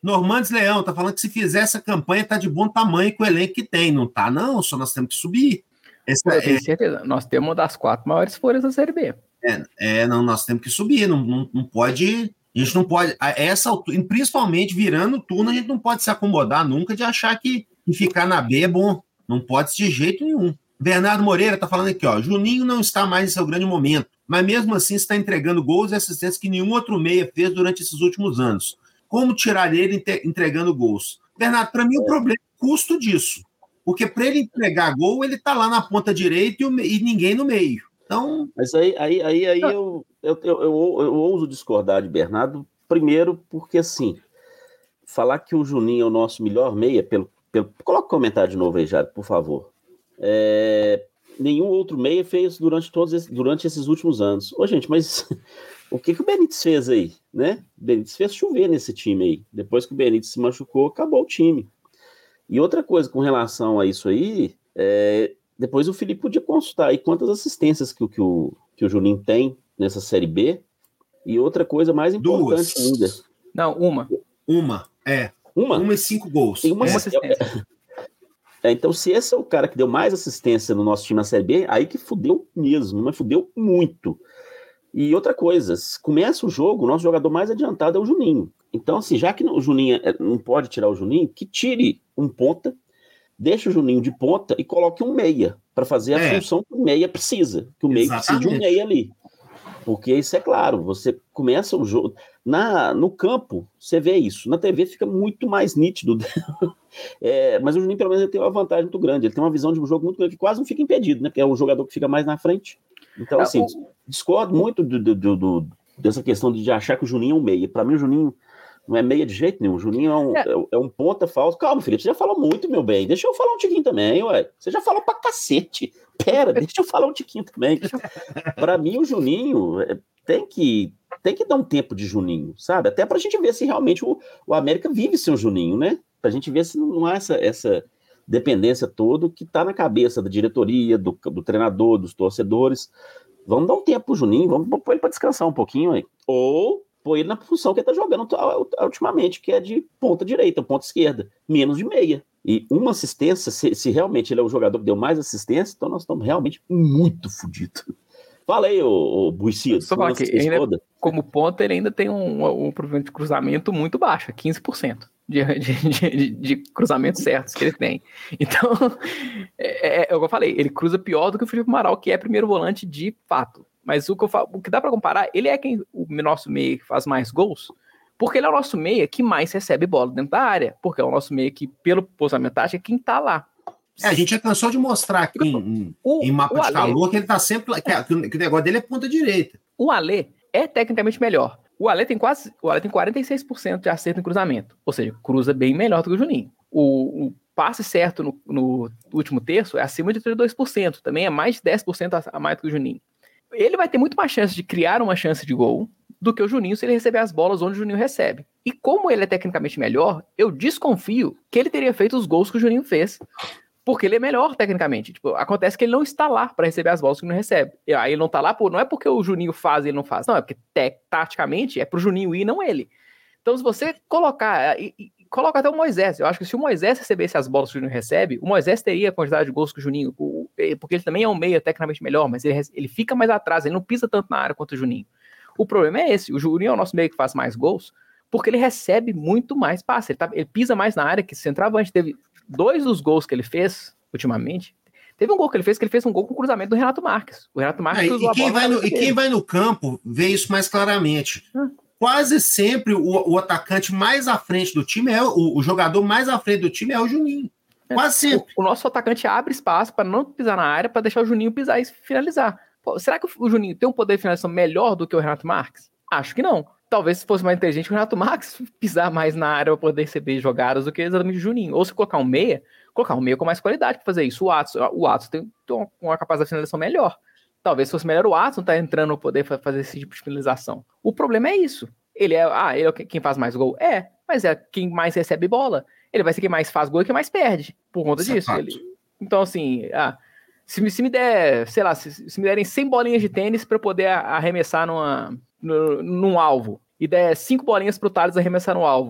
Speaker 2: Normandes Leão tá falando que se fizer essa campanha tá de bom tamanho com o elenco que tem. Não tá, não, só nós temos que subir.
Speaker 3: Eu tenho certeza. Nós temos uma das 4 maiores folhas da Série B.
Speaker 2: Não, nós temos que subir. Não pode. A gente não pode. Essa altura, principalmente virando o turno, a gente não pode se acomodar nunca de achar que ficar na B é bom. Não pode de jeito nenhum. Bernardo Moreira tá falando aqui, ó. Juninho não está mais em seu grande momento, mas mesmo assim está entregando gols e assistências que nenhum outro meia fez durante esses últimos anos. Como tirar ele entregando gols? Bernardo, para mim o problema é o custo disso. Porque para ele entregar gol, ele tá lá na ponta direita e ninguém no meio. Então...
Speaker 4: Mas aí eu ouso discordar de Bernardo, primeiro porque, assim, falar que o Juninho é o nosso melhor meia, coloca o comentário de novo aí, Jário, por favor. Nenhum outro meia fez durante esses últimos anos. Ô, gente, mas o que o Benítez fez aí, né? O Benítez fez chover nesse time aí. Depois que o Benítez se machucou, acabou o time. E outra coisa com relação a isso aí, depois o Felipe podia consultar aí quantas assistências que o Juninho tem nessa Série B. E outra coisa mais importante ainda.
Speaker 3: Não, uma.
Speaker 2: Uma e 5 gols.
Speaker 4: Tem uma assistência. Então, se esse é o cara que deu mais assistência no nosso time na Série B, aí que fudeu mesmo, mas fudeu muito. E outra coisa, começa o jogo, o nosso jogador mais adiantado é o Juninho. Então, assim, já que o Juninho não pode tirar o Juninho, que tire um ponta, deixa o Juninho de ponta e coloque um meia, para fazer a função que o meia precisa. Que o meia precisa de um meia ali. Porque isso é claro, você começa o jogo... No campo, você vê isso. Na TV fica muito mais nítido. Mas o Juninho, pelo menos, ele tem uma vantagem muito grande. Ele tem uma visão de um jogo muito grande, que quase não fica impedido, né? Porque é o jogador que fica mais na frente. Então, assim, discordo muito dessa questão de achar que o Juninho é um meia. Para mim, o Juninho não é meia de jeito nenhum. O Juninho é um ponta falso. Calma, Felipe, você já falou muito, meu bem. Deixa eu falar um tiquinho também, ué. Você já falou pra cacete. Pera, deixa eu falar um tiquinho também. Para mim, o Juninho tem que dar um tempo de Juninho, sabe? Até pra gente ver se realmente o América vive sem o Juninho, né? Pra gente ver se não há essa dependência toda que tá na cabeça da diretoria, do treinador, dos torcedores. Vamos dar um tempo pro Juninho, vamos pôr ele pra descansar um pouquinho aí. Ou pôr ele na função que ele tá jogando ultimamente, que é de ponta direita, ponta esquerda, menos de meia. E uma assistência, se realmente ele é o jogador que deu mais assistência, então nós estamos realmente muito fodidos. Fala aí, ô Buicido.
Speaker 3: Só falar que ainda, como ponta, ele ainda tem um provimento de cruzamento muito baixo, 15% de cruzamentos certos que ele tem. Então, é o que eu falei, ele cruza pior do que o Felipe Amaral, que é primeiro volante de fato. Mas o que dá pra comparar, ele é o nosso meia que faz mais gols, porque ele é o nosso meia que mais recebe bola dentro da área, porque é o nosso meia que, pelo posicionamento tático, é quem tá lá.
Speaker 2: A gente já cansou de mostrar aqui em mapa de calor que ele tá sempre... Que o negócio dele é ponta direita.
Speaker 3: O Alê é tecnicamente melhor. O Alê tem 46% de acerto em cruzamento. Ou seja, cruza bem melhor do que o Juninho. O passe certo no último terço é acima de 32%. Também é mais de 10% a mais do que o Juninho. Ele vai ter muito mais chance de criar uma chance de gol do que o Juninho se ele receber as bolas onde o Juninho recebe. E como ele é tecnicamente melhor, eu desconfio que ele teria feito os gols que o Juninho fez. Porque ele é melhor tecnicamente. Tipo, acontece que ele não está lá para receber as bolas que não recebe. E aí ele não está lá, não é porque o Juninho faz e ele não faz. Não, é porque taticamente é pro Juninho ir e não ele. Então se você colocar... coloca até o Moisés. Eu acho que se o Moisés recebesse as bolas que o Juninho recebe, o Moisés teria a quantidade de gols que o Juninho... Porque ele também é um meia tecnicamente melhor, mas ele fica mais atrás, ele não pisa tanto na área quanto o Juninho. O problema é esse. O Juninho é o nosso meia que faz mais gols porque ele recebe muito mais passe. Ele pisa mais na área que centroavante. Teve 2 dos gols que ele fez, ultimamente, teve um gol que ele fez um gol com o cruzamento do Renato Marques. O Renato Marques cruzou a bola.
Speaker 2: Quem vai no campo vê isso mais claramente. Quase sempre o atacante mais à frente do time o jogador mais à frente do time é o Juninho. Quase sempre.
Speaker 3: O nosso atacante abre espaço para não pisar na área, para deixar o Juninho pisar e finalizar. Pô, será que o Juninho tem um poder de finalização melhor do que o Renato Marques? Acho que não. Talvez se fosse mais inteligente o Renato Marques pisar mais na área para poder receber jogadas do que exatamente o Juninho. Ou se colocar um meia com mais qualidade para fazer isso. O Watson tem uma capacidade de finalização melhor. Talvez se fosse melhor o Watson tá entrando no poder fazer esse tipo de finalização. O problema é isso. Ele é quem faz mais gol? Mas é quem mais recebe bola. Ele vai ser quem mais faz gol e quem mais perde. Por conta disso. Então, assim, se me der, sei lá, se me derem 100 bolinhas de tênis para poder arremessar num alvo, e der 5 bolinhas pro Thales arremessar no alvo,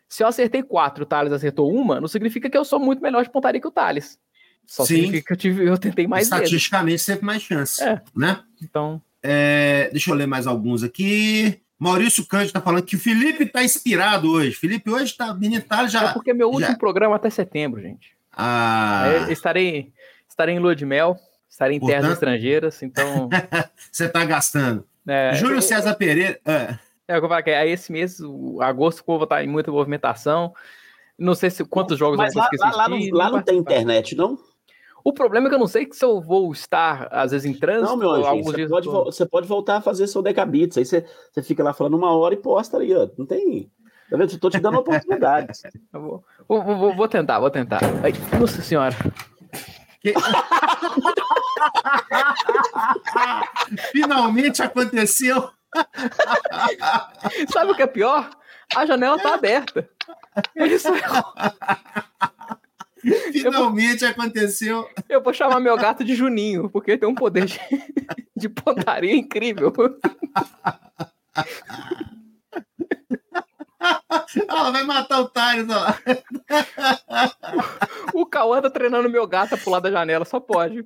Speaker 3: Se eu acertei 4 e o Thales acertou uma, não significa que eu sou muito melhor de pontaria que o Thales. Só significa que eu tentei mais vezes.
Speaker 2: Estatisticamente, sempre mais chance. Né?
Speaker 3: Então...
Speaker 2: deixa eu ler mais alguns aqui. Maurício Cândido está falando que o Felipe está inspirado hoje. Felipe hoje está... já...
Speaker 3: É porque meu último programa até setembro, gente. Estarei em lua de mel, estarei em terras estrangeiras, então...
Speaker 2: Você está gastando. Júlio César Pereira...
Speaker 3: Eu vou falar que aí esse mês, agosto, o povo vai estar em muita movimentação. Não sei quantos jogos
Speaker 4: eu vou assistir. Lá não tem internet, não?
Speaker 3: O problema é que eu não sei se eu vou estar, às vezes, em trânsito.
Speaker 4: Não, meu anjo, você pode voltar a fazer seu Decabits. Aí você fica lá falando 1 hora e posta ali, ó. Não tem... Tá vendo? Estou te dando oportunidades.
Speaker 3: Vou tentar. Ai, nossa senhora.
Speaker 2: Finalmente aconteceu.
Speaker 3: Sabe o que é pior? A janela tá aberta. Isso.
Speaker 2: Finalmente aconteceu.
Speaker 3: Eu vou chamar meu gato de Juninho, porque ele tem um poder de pontaria incrível.
Speaker 2: Ela vai matar o Thales, ó.
Speaker 3: O Cauã tá treinando meu gato a pular da janela, só pode.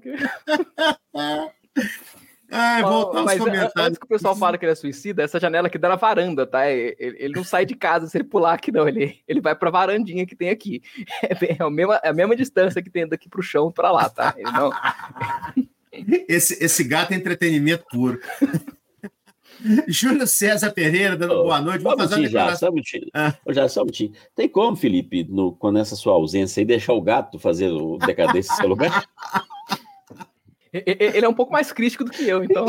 Speaker 2: Voltar aos comentários.
Speaker 3: Antes que o pessoal fala que ele é suicida, essa janela aqui dá na varanda, tá? Ele não sai de casa se ele pular aqui, não. Ele vai pra varandinha que tem aqui. É a mesma distância que tem daqui pro chão pra lá, tá? Ele não...
Speaker 2: Esse gato é entretenimento puro. Júlio César Pereira dando boa noite. Vamos fazer uma declaração.
Speaker 4: Só um minutinho. Tem como, Felipe, com essa sua ausência aí, deixar o gato fazer o Decadência em seu lugar?
Speaker 3: Ele é um pouco mais crítico do que eu, então.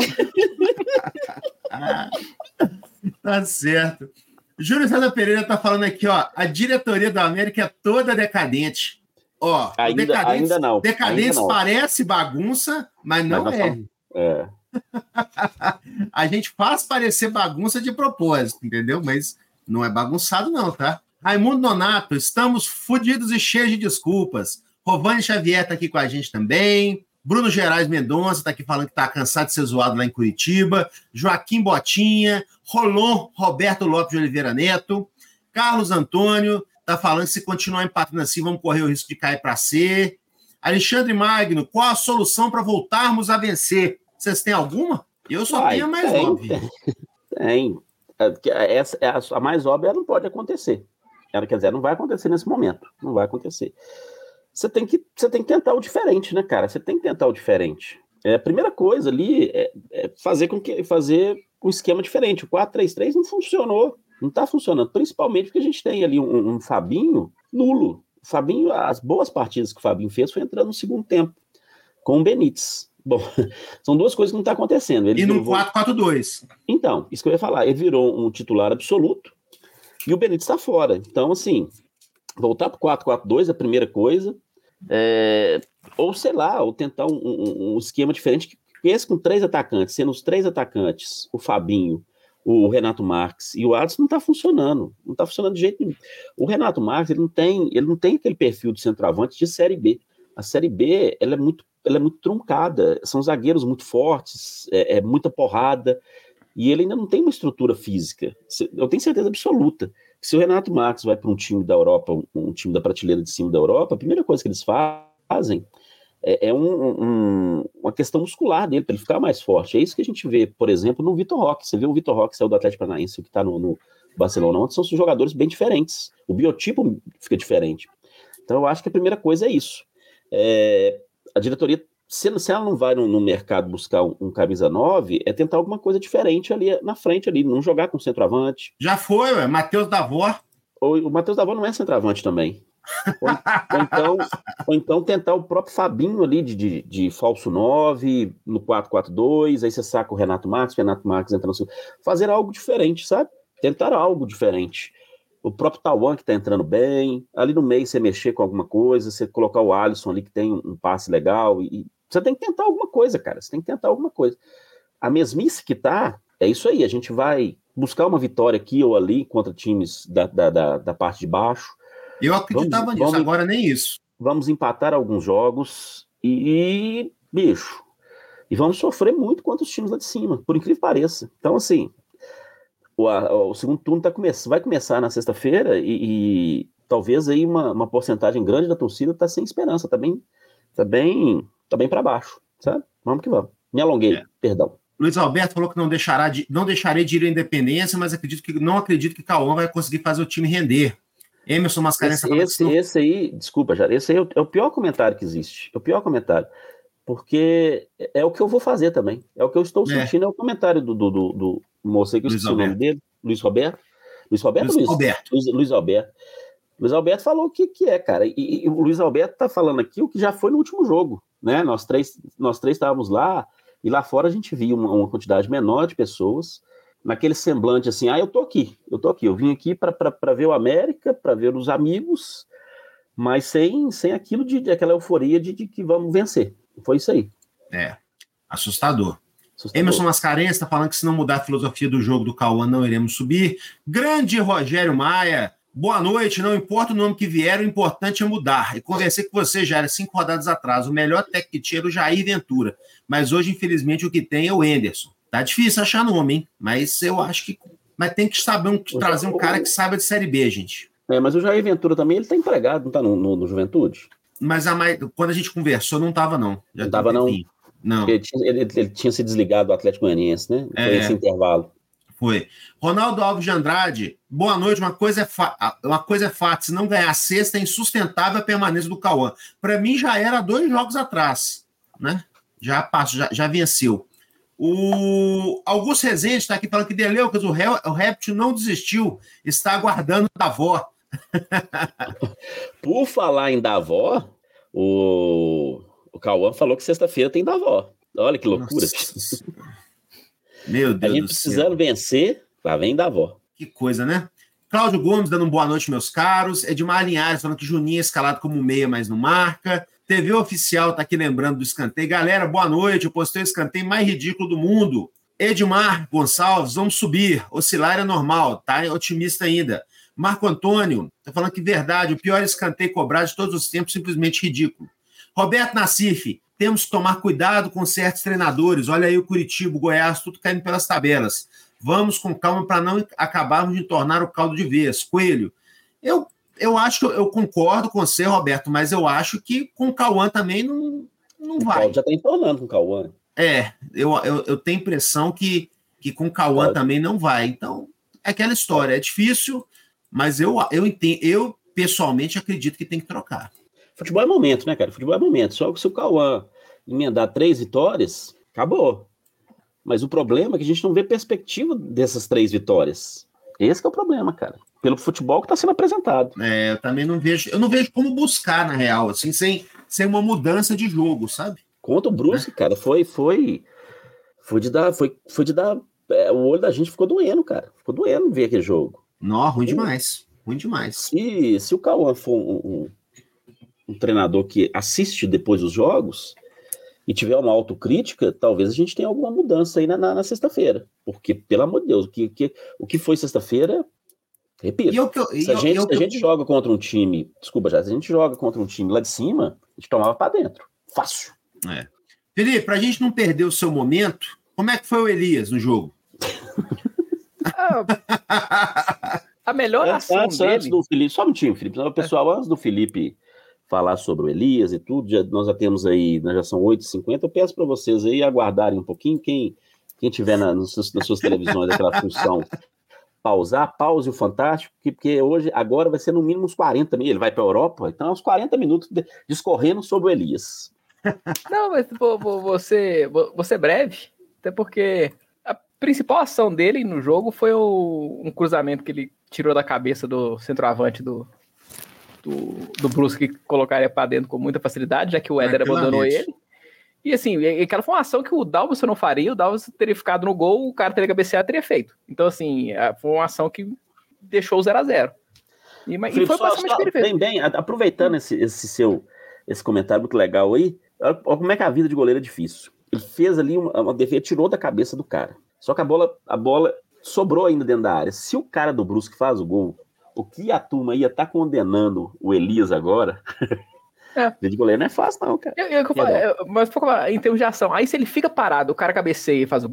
Speaker 2: Tá certo. Júlio César Pereira tá falando aqui, ó. A diretoria do América é toda decadente. Ó,
Speaker 4: ainda não.
Speaker 2: Decadentes parece bagunça, mas não é. A gente faz parecer bagunça de propósito, entendeu? Mas não é bagunçado, não, tá? Raimundo Nonato, estamos fodidos e cheios de desculpas. Rovani Xavier tá aqui com a gente também. Bruno Gerais Mendonça tá aqui falando que tá cansado de ser zoado lá em Curitiba. Joaquim Botinha. Rolon Roberto Lopes de Oliveira Neto. Carlos Antônio tá falando que se continuar empatando assim, vamos correr o risco de cair para C. Alexandre Magno, qual a solução para voltarmos a vencer? Vocês têm alguma? Eu só tenho a mais óbvia.
Speaker 4: Tem. A mais óbvia não pode acontecer. Quer dizer, não vai acontecer nesse momento. Não vai acontecer. Você tem que tentar o diferente, né, cara? Você tem que tentar o diferente. A primeira coisa ali é fazer um esquema diferente. O 4-3-3 não funcionou. Não está funcionando. Principalmente porque a gente tem ali um Fabinho nulo. O Fabinho, as boas partidas que o Fabinho fez foi entrando no segundo tempo com o Benítez. Bom, são duas coisas que não estão acontecendo.
Speaker 2: E no 4-4-2.
Speaker 4: Então, isso que eu ia falar. Ele virou um titular absoluto e o Benítez está fora. Então, assim, voltar para o 4-4-2 é a primeira coisa. Ou, sei lá, ou tentar um esquema diferente que esse com 3 atacantes, sendo os 3 atacantes, o Fabinho, o Renato Marques e o Adson, não está funcionando. Não está funcionando de jeito nenhum. O Renato Marques, ele não tem aquele perfil de centroavante de Série B. A Série B, ela é muito truncada, são zagueiros muito fortes, muita porrada, e ele ainda não tem uma estrutura física. Eu tenho certeza absoluta que se o Renato Marques vai para um time da Europa, um time da prateleira de cima da Europa, a primeira coisa que eles fazem é uma questão muscular dele, para ele ficar mais forte. É isso que a gente vê, por exemplo, no Vitor Roque. Você vê o Vitor Roque, que saiu do Atlético Paranaense, que está no Barcelona ontem, são jogadores bem diferentes. O biotipo fica diferente. Então eu acho que a primeira coisa é isso. A diretoria, se ela não vai no mercado buscar um camisa 9, é tentar alguma coisa diferente ali na frente, ali, não jogar com centroavante.
Speaker 2: Já foi, Matheus Davó.
Speaker 4: O Matheus Davó não é centroavante também. Ou então tentar o próprio Fabinho ali de falso 9, no 4-4-2, aí você saca o Renato Marques entra no seu... Fazer algo diferente, sabe? Tentar algo diferente. O próprio Tauan que tá entrando bem, ali no meio você mexer com alguma coisa, você colocar o Alisson ali que tem um passe legal, e você tem que tentar alguma coisa, cara, você tem que tentar alguma coisa. A mesmice que tá, é isso aí, a gente vai buscar uma vitória aqui ou ali contra times da parte de baixo.
Speaker 2: Eu acreditava nisso, agora nem isso.
Speaker 4: Vamos empatar alguns jogos e bicho, e vamos sofrer muito contra os times lá de cima, por incrível que pareça. Então, assim, o segundo turno vai começar na sexta-feira e talvez aí uma porcentagem grande da torcida tá sem esperança, tá bem para baixo, sabe? Vamos que vamos. Me alonguei, perdão.
Speaker 2: Luiz Alberto falou que não deixarei de ir à Independência, mas não acredito que Cauã vai conseguir fazer o time render. Emerson Mascarenhas tá falando
Speaker 4: esse aí, desculpa, Jair, esse aí é o pior comentário que existe. É o pior comentário. Porque é o que eu vou fazer também. É o que eu estou sentindo, é o comentário do moço aí, que eu esqueci o nome dele, Luiz Roberto. Luiz Roberto? Luiz Alberto. Luiz Alberto falou o que é, cara. E o Luiz Alberto tá falando aqui o que já foi no último jogo, né? Nós três estávamos lá, e lá fora a gente via uma quantidade menor de pessoas, naquele semblante assim, eu tô aqui, eu vim aqui para ver o América, para ver os amigos, mas sem aquilo aquela euforia de que vamos vencer. Foi isso aí.
Speaker 2: Assustador. Emerson Mascarenhas está falando que se não mudar a filosofia do jogo do Cauã, não iremos subir. Grande Rogério Maia, boa noite, não importa o nome que vier, o importante é mudar. E conversei com você, Jair, 5 rodadas atrás, o melhor técnico que tinha era o Jair Ventura, mas hoje, infelizmente, o que tem é o Anderson. Tá difícil achar nome, hein? Mas eu acho que... Mas tem que saber trazer um cara que saiba de Série B, gente.
Speaker 4: Mas o Jair Ventura também, ele tá empregado, não tá no Juventude?
Speaker 2: Mas quando a gente conversou, não tava, não.
Speaker 4: Não tava, não? Não. Ele tinha se desligado do Atlético Goianiense, né? Foi esse intervalo.
Speaker 2: Foi. Ronaldo Alves de Andrade, boa noite. Uma coisa é fato, se não ganhar a sexta, é insustentável a permanência do Cauã. Para mim, já era 2 jogos atrás, né? Já venceu. O Augusto Rezende está aqui falando que Deleucas, o Réptil não desistiu, está aguardando a avó.
Speaker 4: Por falar em Davó, o Cauã falou que sexta-feira tem Davó. Olha que loucura.
Speaker 2: Nossa. Meu Deus do céu.
Speaker 4: A gente precisando vencer, lá vem Davó.
Speaker 2: Que coisa, né? Cláudio Gomes dando boa noite, meus caros. Edmar Linhares falando que Juninho é escalado como meia, mas não marca. TV Oficial tá aqui lembrando do escanteio. Galera, boa noite. Eu postei o escanteio mais ridículo do mundo. Edmar Gonçalves, vamos subir. Oscilar é normal, tá otimista ainda. Marco Antônio tá falando que verdade, o pior escanteio cobrado de todos os tempos, simplesmente ridículo. Roberto Nassif, temos que tomar cuidado com certos treinadores. Olha aí o Curitiba, o Goiás, tudo caindo pelas tabelas. Vamos com calma para não acabarmos de tornar o caldo de vez. Coelho, eu acho que eu concordo com você, Roberto, mas eu acho que com o Cauã também não vai.
Speaker 4: Já está entornando com o Cauã.
Speaker 2: Eu tenho a impressão que com o Cauã também não vai. Então, é aquela história, é difícil, mas eu pessoalmente acredito que tem que trocar.
Speaker 4: Futebol é momento, né, cara? Futebol é momento. Só que se o Cauã emendar 3 vitórias, acabou. Mas o problema é que a gente não vê perspectiva dessas 3 vitórias. Esse que é o problema, cara. Pelo futebol que está sendo apresentado.
Speaker 2: Eu também não vejo como buscar, na real, assim, sem uma mudança de jogo, sabe?
Speaker 4: Contra o Brusque, cara, foi de dar... o olho da gente ficou doendo, cara. Ficou doendo ver aquele jogo.
Speaker 2: Não, ruim demais. Ruim demais.
Speaker 4: E se o Cauã for um treinador que assiste depois dos jogos e tiver uma autocrítica, talvez a gente tenha alguma mudança aí na sexta-feira. Porque, pelo amor de Deus, o que foi sexta-feira, repito, se a gente joga contra um time, desculpa, já, se a gente joga contra um time lá de cima, a gente tomava pra dentro. Fácil.
Speaker 2: Felipe, pra gente não perder o seu momento, como é que foi o Elias no jogo?
Speaker 3: A melhor ação dele...
Speaker 4: Antes do Felipe, só um time, Felipe. O pessoal, antes do Felipe falar sobre o Elias e tudo, nós já temos aí, já são 8h50, eu peço para vocês aí aguardarem um pouquinho, quem tiver nas suas televisões aquela função pause o Fantástico, porque agora vai ser no mínimo uns 40 minutos, ele vai para a Europa, então uns 40 minutos discorrendo sobre o Elias.
Speaker 3: Não, mas você breve, até porque a principal ação dele no jogo foi um cruzamento que ele tirou da cabeça do centroavante do Brusque, que colocaria para dentro com muita facilidade, já que o Éder abandonou ele. E assim, aquela foi uma ação que o Dalvio não faria, o Dalvio teria ficado no gol, o cara teria cabeceado, teria feito. Então assim, foi uma ação que deixou o 0-0. E foi basicamente perfeito.
Speaker 4: Bem, aproveitando esse comentário muito legal aí, olha como é que a vida de goleiro é difícil. Ele fez ali uma defesa, tirou da cabeça do cara. Só que a bola sobrou ainda dentro da área. Se o cara do Brusque faz o gol, o que a turma ia estar condenando o Elias agora... Vida de goleiro não é fácil, não, cara.
Speaker 3: Mas em termos de ação, aí se ele fica parado, o cara cabeceia e faz o gol,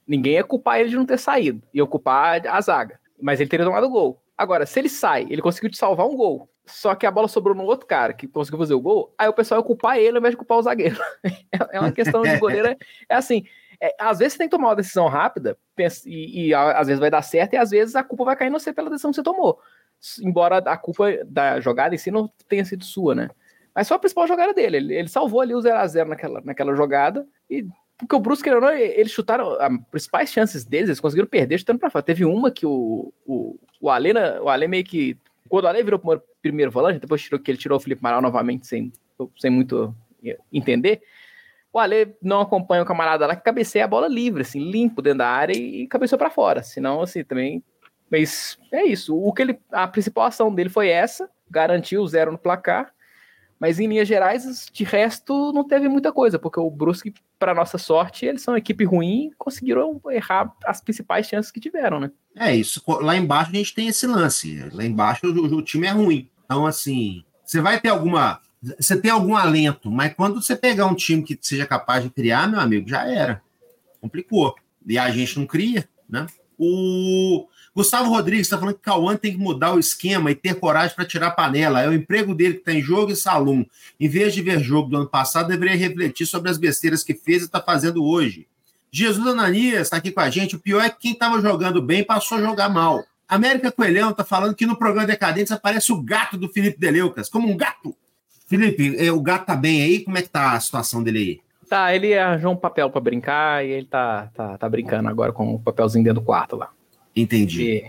Speaker 3: Ninguém ia culpar ele de não ter saído, ia culpar a zaga, mas ele teria tomado o gol. Agora, se ele sai, ele conseguiu te salvar um gol, só que a bola sobrou no outro cara que conseguiu fazer o gol, aí o pessoal ia culpar ele ao invés de culpar o zagueiro. É uma questão de goleiro, é assim, às vezes você tem que tomar uma decisão rápida, e às vezes vai dar certo, e às vezes a culpa vai cair em você pela decisão que você tomou. Embora a culpa da jogada em si não tenha sido sua, né? Mas foi a principal jogada dele. Ele salvou ali o 0x0 naquela jogada. E porque o Brusque, eles chutaram as principais chances deles, eles conseguiram perder chutando pra fora. Teve uma que o Ale meio que. Quando o Ale virou primeiro volante, depois que ele tirou o Felipe Amaral novamente, sem muito entender, o Ale não acompanha o camarada lá que cabeceia a bola livre, assim, limpo dentro da área e cabeceou pra fora. Senão, assim, também. Mas é isso. A principal ação dele foi essa, garantiu o 0 no placar. Mas em linhas gerais, de resto, não teve muita coisa, porque o Brusque, para nossa sorte, eles são uma equipe ruim e conseguiram errar as principais chances que tiveram, né?
Speaker 2: É isso. Lá embaixo a gente tem esse lance. Lá embaixo o time é ruim. Então, assim, você tem algum alento, mas quando você pegar um time que seja capaz de criar, meu amigo, já era. Complicou. E a gente não cria, né? O Gustavo Rodrigues está falando que o Cauã tem que mudar o esquema e ter coragem para tirar a panela. É o emprego dele que está em jogo e salão. Em vez de ver jogo do ano passado, deveria refletir sobre as besteiras que fez e está fazendo hoje. Jesus Ananias está aqui com a gente. O pior é que quem estava jogando bem passou a jogar mal. América Coelhão está falando que no programa Decadentes aparece o gato do Felipe Deleucas, como um gato. Felipe, o gato tá bem aí? Como é que tá a situação dele aí?
Speaker 3: Tá, ele arranjou um papel pra brincar e ele tá brincando agora com o papelzinho dentro do quarto lá.
Speaker 2: Entendi.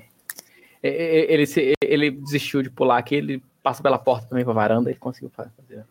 Speaker 3: Ele desistiu de pular aqui, ele passa pela porta também pra varanda e conseguiu fazer.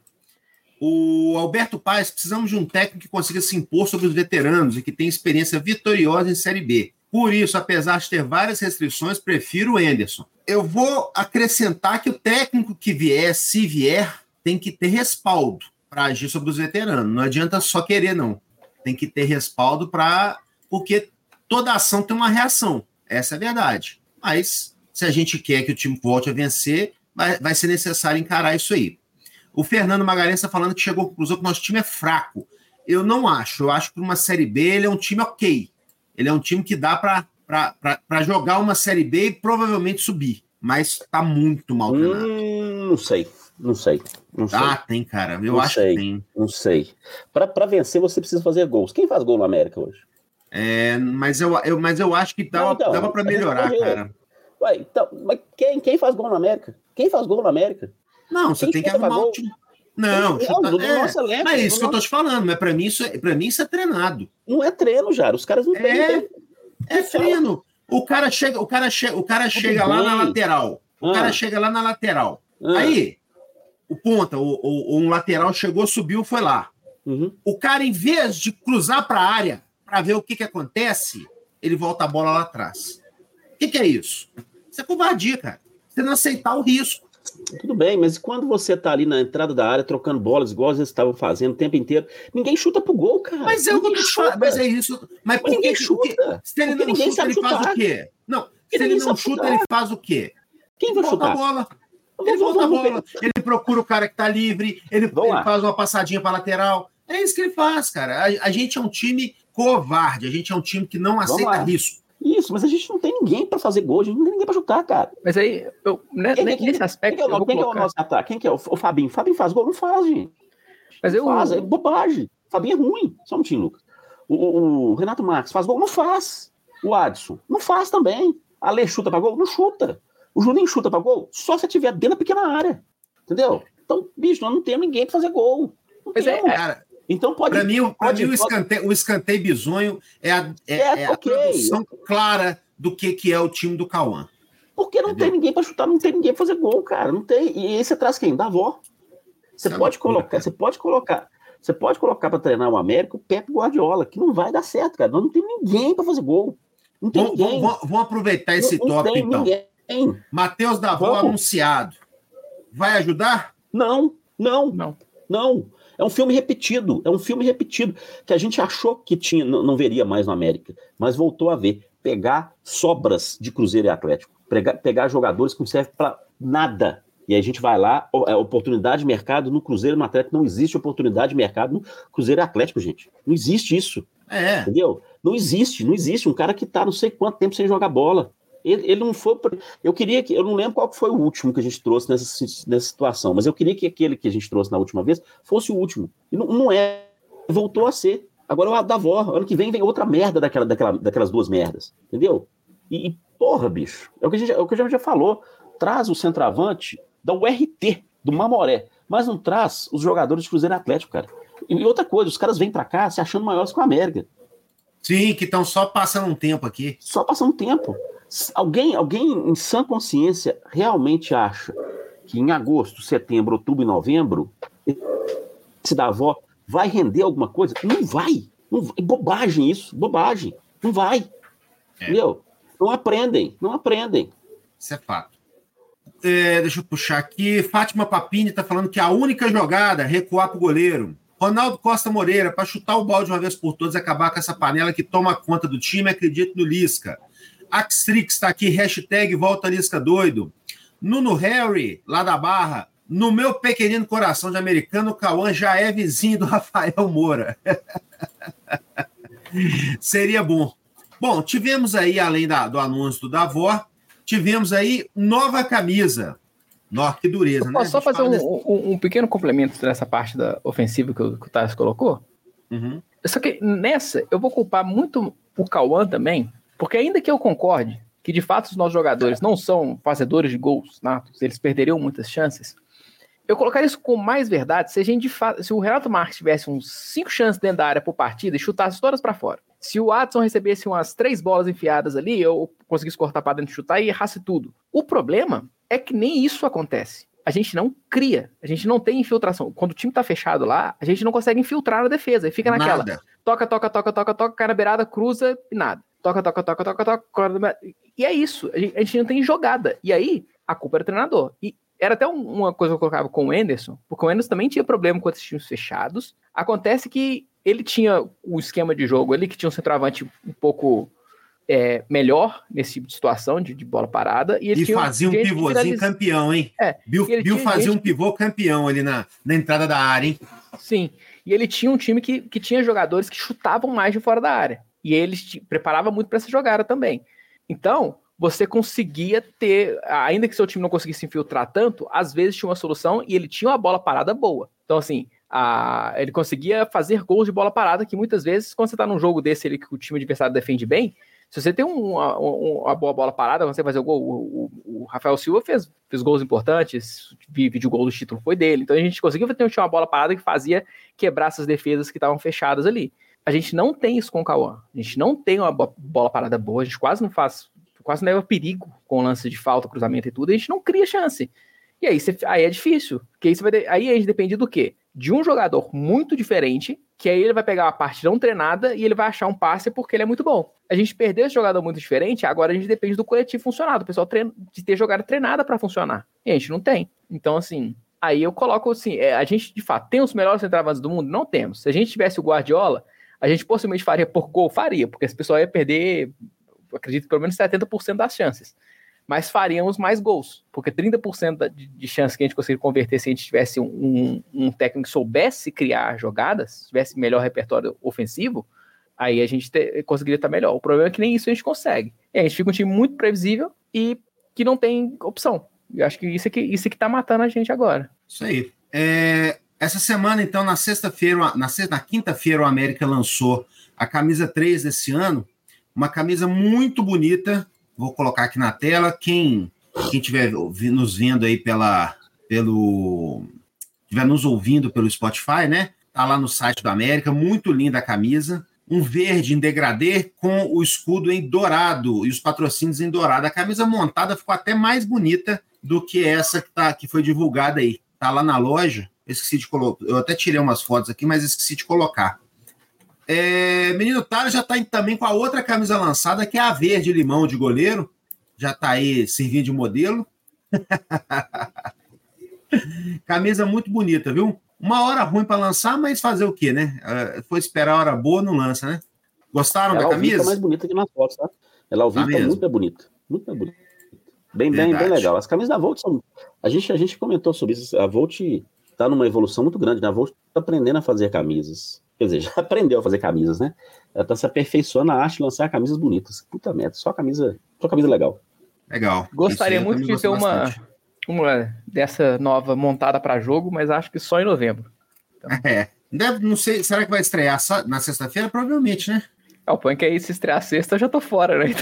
Speaker 2: O Alberto Paes, precisamos de um técnico que consiga se impor sobre os veteranos e que tenha experiência vitoriosa em Série B. Por isso, apesar de ter várias restrições, prefiro o Anderson. Eu vou acrescentar que o técnico que vier, se vier, tem que ter respaldo para agir sobre os veteranos. Não adianta só querer, não. Tem que ter respaldo porque toda ação tem uma reação. Essa é a verdade. Mas, se a gente quer que o time volte a vencer, vai ser necessário encarar isso aí. O Fernando Magalhães está falando que chegou à conclusão que o nosso time é fraco. Eu não acho. Eu acho que para uma Série B ele é um time ok. Ele é um time que dá para jogar uma Série B e provavelmente subir. Mas está muito mal treinado.
Speaker 4: Não sei.
Speaker 2: Ah, tem, cara. Eu acho que tem.
Speaker 4: Não sei. Para vencer, você precisa fazer gols. Quem faz gol no América hoje?
Speaker 2: Mas eu acho que dava para melhorar, cara.
Speaker 4: Ué, então, mas quem faz gol no América? Quem faz gol no América?
Speaker 2: Não, você tem que arrumar o time. Não,
Speaker 4: é
Speaker 2: isso que eu tô te falando, mas para mim isso é treinado.
Speaker 4: Não é treino, Jara. Os caras não têm.
Speaker 2: É treino. O cara chega lá na lateral. O cara chega lá na lateral. Aí, o ponta, ou um lateral chegou, subiu, foi lá.
Speaker 4: Uhum.
Speaker 2: O cara, em vez de cruzar para a área para ver o que acontece, ele volta a bola lá atrás. O que é isso? Isso é covardia, cara. Você não aceitar o risco.
Speaker 4: Tudo bem, mas quando você tá ali na entrada da área trocando bolas, igual eles estavam fazendo o tempo inteiro, ninguém chuta pro gol, cara.
Speaker 2: Mas é o que eu tô te falando. Mas é isso. Mas por
Speaker 4: ninguém chuta.
Speaker 2: Se ele não chuta, ele faz o quê? Não, se ele não chuta, ele faz o quê?
Speaker 4: Quem vai chutar?
Speaker 2: Ele volta a bola. Ele procura o cara que tá livre, ele faz uma passadinha pra lateral. É isso que ele faz, cara. A gente é um time covarde, a gente é um time que não aceita risco.
Speaker 4: Isso, mas a gente não tem ninguém pra fazer gol, a gente não tem ninguém pra chutar, cara.
Speaker 3: Mas aí, nesse aspecto.
Speaker 4: Quem é o nosso ataque? Quem que é? O Fabinho. O Fabinho faz gol? Não faz, gente.
Speaker 3: Mas
Speaker 4: é bobagem. O Fabinho é ruim. Só um minutinho, Lucas. O Renato Marques faz gol? Não faz. O Adson? Não faz também. A Lê chuta pra gol? Não chuta. O Juninho chuta pra gol? Só se estiver dentro da pequena área. Entendeu? Então, bicho, nós não temos ninguém pra fazer gol. Não temos.
Speaker 2: Cara, então pode. Para mim, o escanteio bizonho é a produção clara do que é o time do Cauã.
Speaker 4: Porque não tem ninguém para chutar, não tem ninguém para fazer gol, cara. Não tem. E aí você traz quem? Davó. Você pode colocar para treinar o América o Pepe Guardiola, que não vai dar certo, cara. Nós não tem ninguém para fazer gol. Não tem ninguém.
Speaker 2: Vamos aproveitar esse tópico, então. Matheus Davó anunciado. Vai ajudar?
Speaker 4: Não. É um filme repetido. Que a gente achou que não veria mais no América, mas voltou a ver. Pegar sobras de Cruzeiro e Atlético. Pegar jogadores que não servem para nada. E aí a gente vai lá, oportunidade de mercado no Cruzeiro e no Atlético. Não existe oportunidade de mercado no Cruzeiro e Atlético, gente. Não existe isso. Entendeu? Não existe um cara que tá não sei quanto tempo sem jogar bola. Ele não foi. Eu não lembro qual foi o último que a gente trouxe nessa situação, mas eu queria que aquele que a gente trouxe na última vez fosse o último. E não é. Voltou a ser. Agora é o Davó. Ano que vem outra merda daquelas duas merdas. Entendeu? E porra, bicho. É o que a gente já falou. Traz o centroavante da URT, do Mamoré, mas não traz os jogadores de Cruzeiro Atlético, cara. E outra coisa, os caras vêm pra cá se achando maiores que o América.
Speaker 2: Sim, que estão só passando um tempo aqui.
Speaker 4: Só passando um tempo. Alguém em sã consciência realmente acha que em agosto, setembro, outubro e novembro esse Davó vai render alguma coisa? Não vai. É bobagem isso, bobagem. Não vai. Entendeu? Não aprendem.
Speaker 2: Isso é fato. Deixa eu puxar aqui. Fátima Papini está falando que a única jogada é recuar para o goleiro. Ronaldo Costa Moreira, para chutar o balde de uma vez por todas e acabar com essa panela que toma conta do time, acredito no Lisca. Axtrix está aqui, hashtag volta Lisca doido. Nuno Harry, lá da Barra. No meu pequenino coração de americano, o Cauã já é vizinho do Rafael Moura. Seria bom. Bom, tivemos aí, além do anúncio do Davó, tivemos aí nova camisa. Nossa, que dureza, né?
Speaker 3: Posso só fazer um pequeno complemento nessa parte da ofensiva que o Thales colocou?
Speaker 2: Uhum.
Speaker 3: Só que nessa, eu vou culpar muito o Cauã também, porque ainda que eu concorde que de fato os nossos jogadores não são fazedores de gols natos, eles perderiam muitas chances, eu colocaria isso com mais verdade se o Renato Marques tivesse uns 5 chances dentro da área por partida e chutasse todas para fora. Se o Adson recebesse umas 3 bolas enfiadas ali, eu conseguisse cortar para dentro e chutar e errasse tudo. O problema é que nem isso acontece. A gente não cria, a gente não tem infiltração. Quando o time tá fechado lá, a gente não consegue infiltrar a defesa. E fica naquela, toca, cai na beirada, cruza e nada. Toca. E é isso, a gente não tem jogada. E aí, a culpa era do treinador. E era até uma coisa que eu colocava com o Anderson, porque o Anderson também tinha problema com esses times fechados. Acontece que ele tinha o esquema de jogo ali, que tinha um centroavante um pouco melhor nesse tipo de situação, de bola parada. E
Speaker 2: fazia um pivôzinho campeão, hein? Bill fazia um pivô campeão ali na entrada da área, hein?
Speaker 3: Sim, e ele tinha um time que tinha jogadores que chutavam mais de fora da área. E ele preparava muito para essa jogada também. Então, você conseguia ter, ainda que seu time não conseguisse infiltrar tanto, às vezes tinha uma solução e ele tinha uma bola parada boa. Então, assim, ele conseguia fazer gols de bola parada, que muitas vezes, quando você tá num jogo desse ali que o time adversário defende bem, se você tem uma boa bola parada, você fazer o gol. O Rafael Silva fez gols importantes, vídeo gol do título foi dele. Então a gente conseguiu ter uma bola parada que fazia quebrar essas defesas que estavam fechadas ali. A gente não tem isso com o Cauã. A gente não tem uma bola parada boa, a gente quase não leva perigo com lance de falta, cruzamento e tudo, e a gente não cria chance. E aí é difícil, porque aí a gente depende do quê? De um jogador muito diferente, que aí ele vai pegar uma parte não treinada e ele vai achar um passe porque ele é muito bom. A gente perdeu esse jogador muito diferente, agora a gente depende do coletivo funcionar, do pessoal de ter jogada treinada para funcionar. E a gente não tem. Então, assim, aí eu coloco assim, a gente, de fato, tem os melhores centroavantes do mundo? Não temos. Se a gente tivesse o Guardiola, a gente possivelmente faria por gol? Faria, porque esse pessoal ia perder, eu acredito, pelo menos 70% das chances. Mas faríamos mais gols, porque 30% de chance que a gente conseguiria converter se a gente tivesse um técnico que soubesse criar jogadas, tivesse melhor repertório ofensivo, aí a gente conseguiria estar melhor. O problema é que nem isso a gente consegue. A gente fica um time muito previsível e que não tem opção. Eu acho que isso que tá matando a gente agora.
Speaker 2: Isso aí. Essa semana, então, na quinta-feira, o América lançou a camisa 3 desse ano, uma camisa muito bonita. Vou colocar aqui na tela. Quem estiver nos vendo aí estiver nos ouvindo pelo Spotify, né? Tá lá no site do América, muito linda a camisa. Um verde em degradê com o escudo em dourado e os patrocínios em dourado. A camisa montada ficou até mais bonita do que essa que foi divulgada aí. Tá lá na loja. Esqueci de colocar. Eu até tirei umas fotos aqui, mas esqueci de colocar. Menino Thales já está também com a outra camisa lançada, que é a verde limão de goleiro. Já está aí servindo de modelo. Camisa muito bonita, viu? Uma hora ruim para lançar, mas fazer o quê, né? Foi esperar a hora boa, não lança, né? Gostaram da camisa?
Speaker 4: Ela é mais bonita que nas fotos, tá? Ela ao vivo é muito bonita. Muito bonita. Bem legal. As camisas da Volt são... A gente comentou sobre isso. A Volt está numa evolução muito grande, né? A Volt está aprendendo a fazer camisas. quer dizer, já aprendeu a fazer camisas, né? Ela tá se aperfeiçoando na arte de lançar camisas bonitas. Puta merda, só camisa legal.
Speaker 2: Legal.
Speaker 3: Gostaria muito de ter uma dessa nova montada para jogo, mas acho que só em novembro.
Speaker 2: Então... não sei, será que vai estrear na sexta-feira? Provavelmente, né?
Speaker 3: O ponto é que aí se estrear sexta eu já tô fora, né?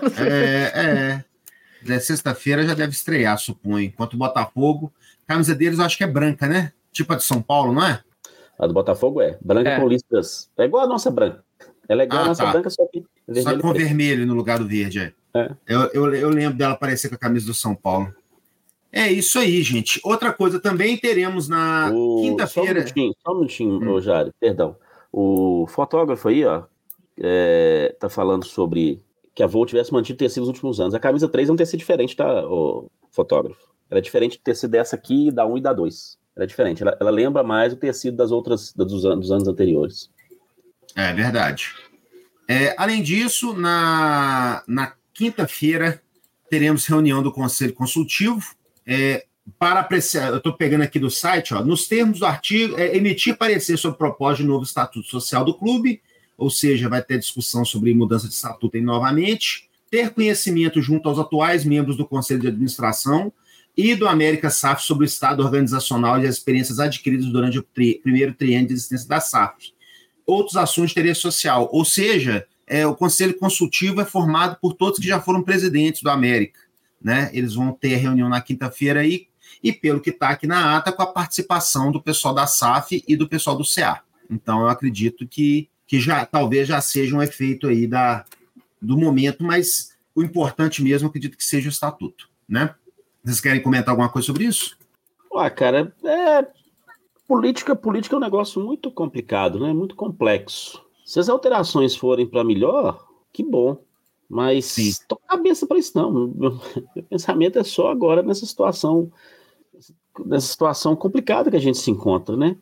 Speaker 2: Sexta-feira já deve estrear, suponho. Enquanto o Botafogo, a camisa deles eu acho que é branca, né? Tipo a de São Paulo, não é?
Speaker 4: A do Botafogo é branca com listras. É igual a nossa branca. Ela é igual a nossa branca, só que
Speaker 2: só com vermelho no lugar do verde. Eu lembro dela parecer com a camisa do São Paulo. É isso aí, gente. Outra coisa também teremos na quinta-feira.
Speaker 4: Só um minutinho, Jário, perdão. O fotógrafo aí, ó, tá falando sobre que a Voo tivesse mantido o tecido nos últimos anos. A camisa 3 é um tecido diferente, tá, o fotógrafo? Ela é diferente do tecido dessa aqui, da 1 e da 2. Ela é diferente. Ela lembra mais o tecido das outras, dos anos anteriores.
Speaker 2: É verdade. Além disso, na quinta-feira, teremos reunião do Conselho Consultivo para apreciar. Eu estou pegando aqui do site, ó, nos termos do artigo, emitir parecer sobre proposta de novo estatuto social do clube, ou seja, vai ter discussão sobre mudança de estatuto novamente, ter conhecimento junto aos atuais membros do Conselho de Administração e do América SAF sobre o estado organizacional e as experiências adquiridas durante o primeiro triênio de existência da SAF. Outros assuntos de interesse social, ou seja, o Conselho Consultivo é formado por todos que já foram presidentes do América, né? Eles vão ter reunião na quinta-feira aí, e pelo que está aqui na ata, com a participação do pessoal da SAF e do pessoal do CA. Então, eu acredito que talvez já seja um efeito aí do momento, mas o importante mesmo, eu acredito que seja o estatuto, né? Vocês querem comentar alguma coisa sobre isso?
Speaker 4: Cara, política é um negócio muito complicado, né? Muito complexo. Se as alterações forem para melhor, que bom. Mas tô com a cabeça para isso, não. Meu pensamento é só agora nessa situação complicada que a gente se encontra, né?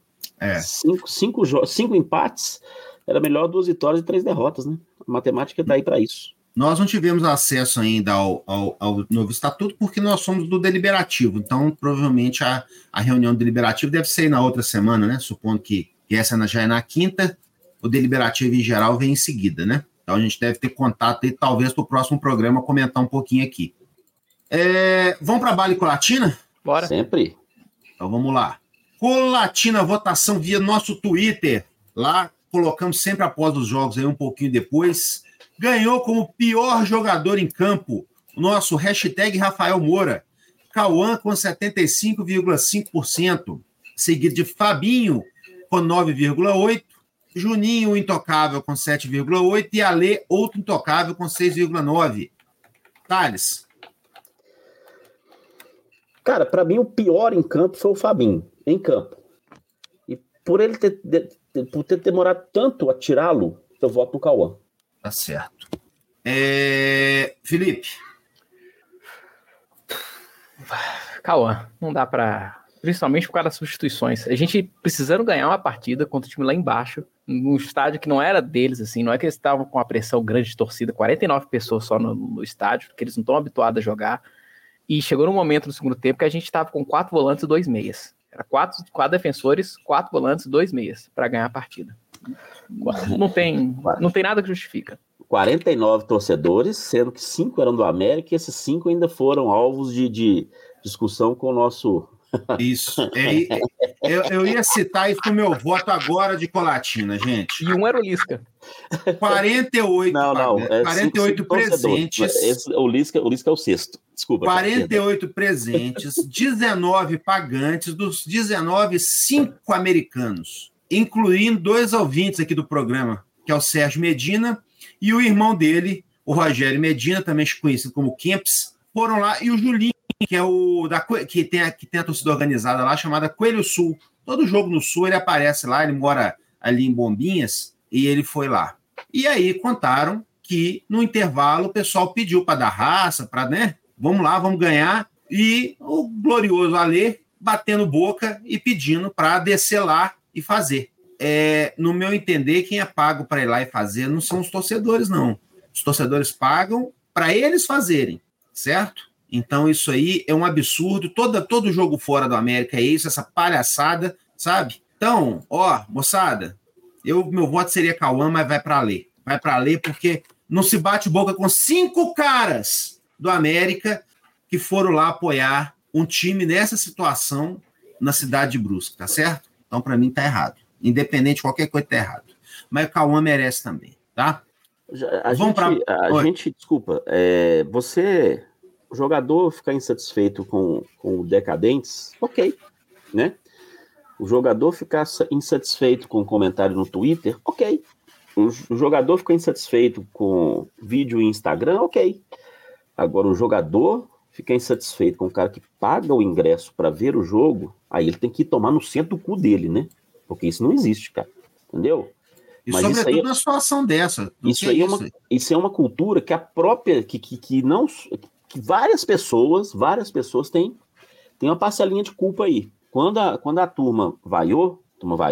Speaker 4: 5 empates, era melhor 2 vitórias e 3 derrotas, né? A matemática tá aí para isso.
Speaker 2: Nós não tivemos acesso ainda ao novo estatuto porque nós somos do deliberativo, então provavelmente a reunião do deliberativo deve ser na outra semana, né? Supondo que essa já é na quinta, o deliberativo em geral vem em seguida, né? Então a gente deve ter contato e talvez para o próximo programa comentar um pouquinho aqui. Vamos para a Bala e Colatina?
Speaker 3: Bora.
Speaker 4: Sempre.
Speaker 2: Então vamos lá. Colatina, votação via nosso Twitter. Lá colocamos sempre após os jogos, aí um pouquinho depois. Ganhou como pior jogador em campo o nosso hashtag Rafael Moura. Cauã com 75,5%. Seguido de Fabinho com 9,8%. Juninho, intocável, com 7,8%. E Alê, outro intocável, com 6,9%. Thales.
Speaker 4: Cara, para mim o pior em campo foi o Fabinho, em campo. E por ele ter demorado tanto a tirá-lo, eu voto no Cauã.
Speaker 2: Tá certo. Felipe.
Speaker 3: Cauã, não dá pra... Principalmente por causa das substituições. A gente precisando ganhar uma partida contra o time lá embaixo, num estádio que não era deles, assim, não é que eles estavam com uma pressão grande de torcida, 49 pessoas só no estádio, que eles não estão habituados a jogar. E chegou num momento no segundo tempo que a gente estava com 4 volantes e 2 meias. Era 4 defensores, 4 volantes e 2 meias para ganhar a partida. Não tem nada que justifica.
Speaker 4: 49 torcedores, sendo que 5 eram do América, e esses 5 ainda foram alvos de discussão com o nosso...
Speaker 2: Isso. Eu ia citar isso no meu voto agora de Colatina, gente.
Speaker 3: E um era o Lisca.
Speaker 2: 48, 48 presentes.
Speaker 4: O Lisca é o sexto. Desculpa.
Speaker 2: 48 presentes, 19 pagantes, dos 19, 5 americanos, incluindo 2 ouvintes aqui do programa, que é o Sérgio Medina e o irmão dele, o Rogério Medina, também conhecido como Kemps, foram lá, e o Julinho, que é que tem a torcida organizada lá, chamada Coelho Sul. Todo jogo no Sul ele aparece lá, ele mora ali em Bombinhas, e ele foi lá. E aí contaram que no intervalo o pessoal pediu para dar raça, para, né? Vamos lá, vamos ganhar. E o glorioso Alê batendo boca e pedindo para descer lá e fazer. No meu entender, quem é pago para ir lá e fazer não são os torcedores, não. Os torcedores pagam para eles fazerem, certo? Então isso aí é um absurdo. Todo jogo fora do América é isso, essa palhaçada, sabe? Então, moçada, Meu voto seria Cauã, mas vai para Alê. Vai para Alê porque não se bate boca com 5 caras do América que foram lá apoiar um time nessa situação na cidade de Brusque, tá certo? Então, para mim, tá errado. Independente de qualquer coisa, tá errado. Mas o Cauã merece também, tá?
Speaker 4: Desculpa, o jogador ficar insatisfeito com o Decadentes, ok, né? O jogador ficar insatisfeito com o comentário no Twitter, ok. O jogador ficar insatisfeito com vídeo em Instagram, ok. Agora, o jogador ficar insatisfeito com o cara que paga o ingresso para ver o jogo, aí ele tem que tomar no centro do cu dele, né? Porque isso não existe, cara. Entendeu?
Speaker 2: E mas sobretudo isso aí, numa situação dessa.
Speaker 4: Isso é uma cultura que a própria, que várias pessoas têm uma parcelinha de culpa aí. Quando a turma vaiou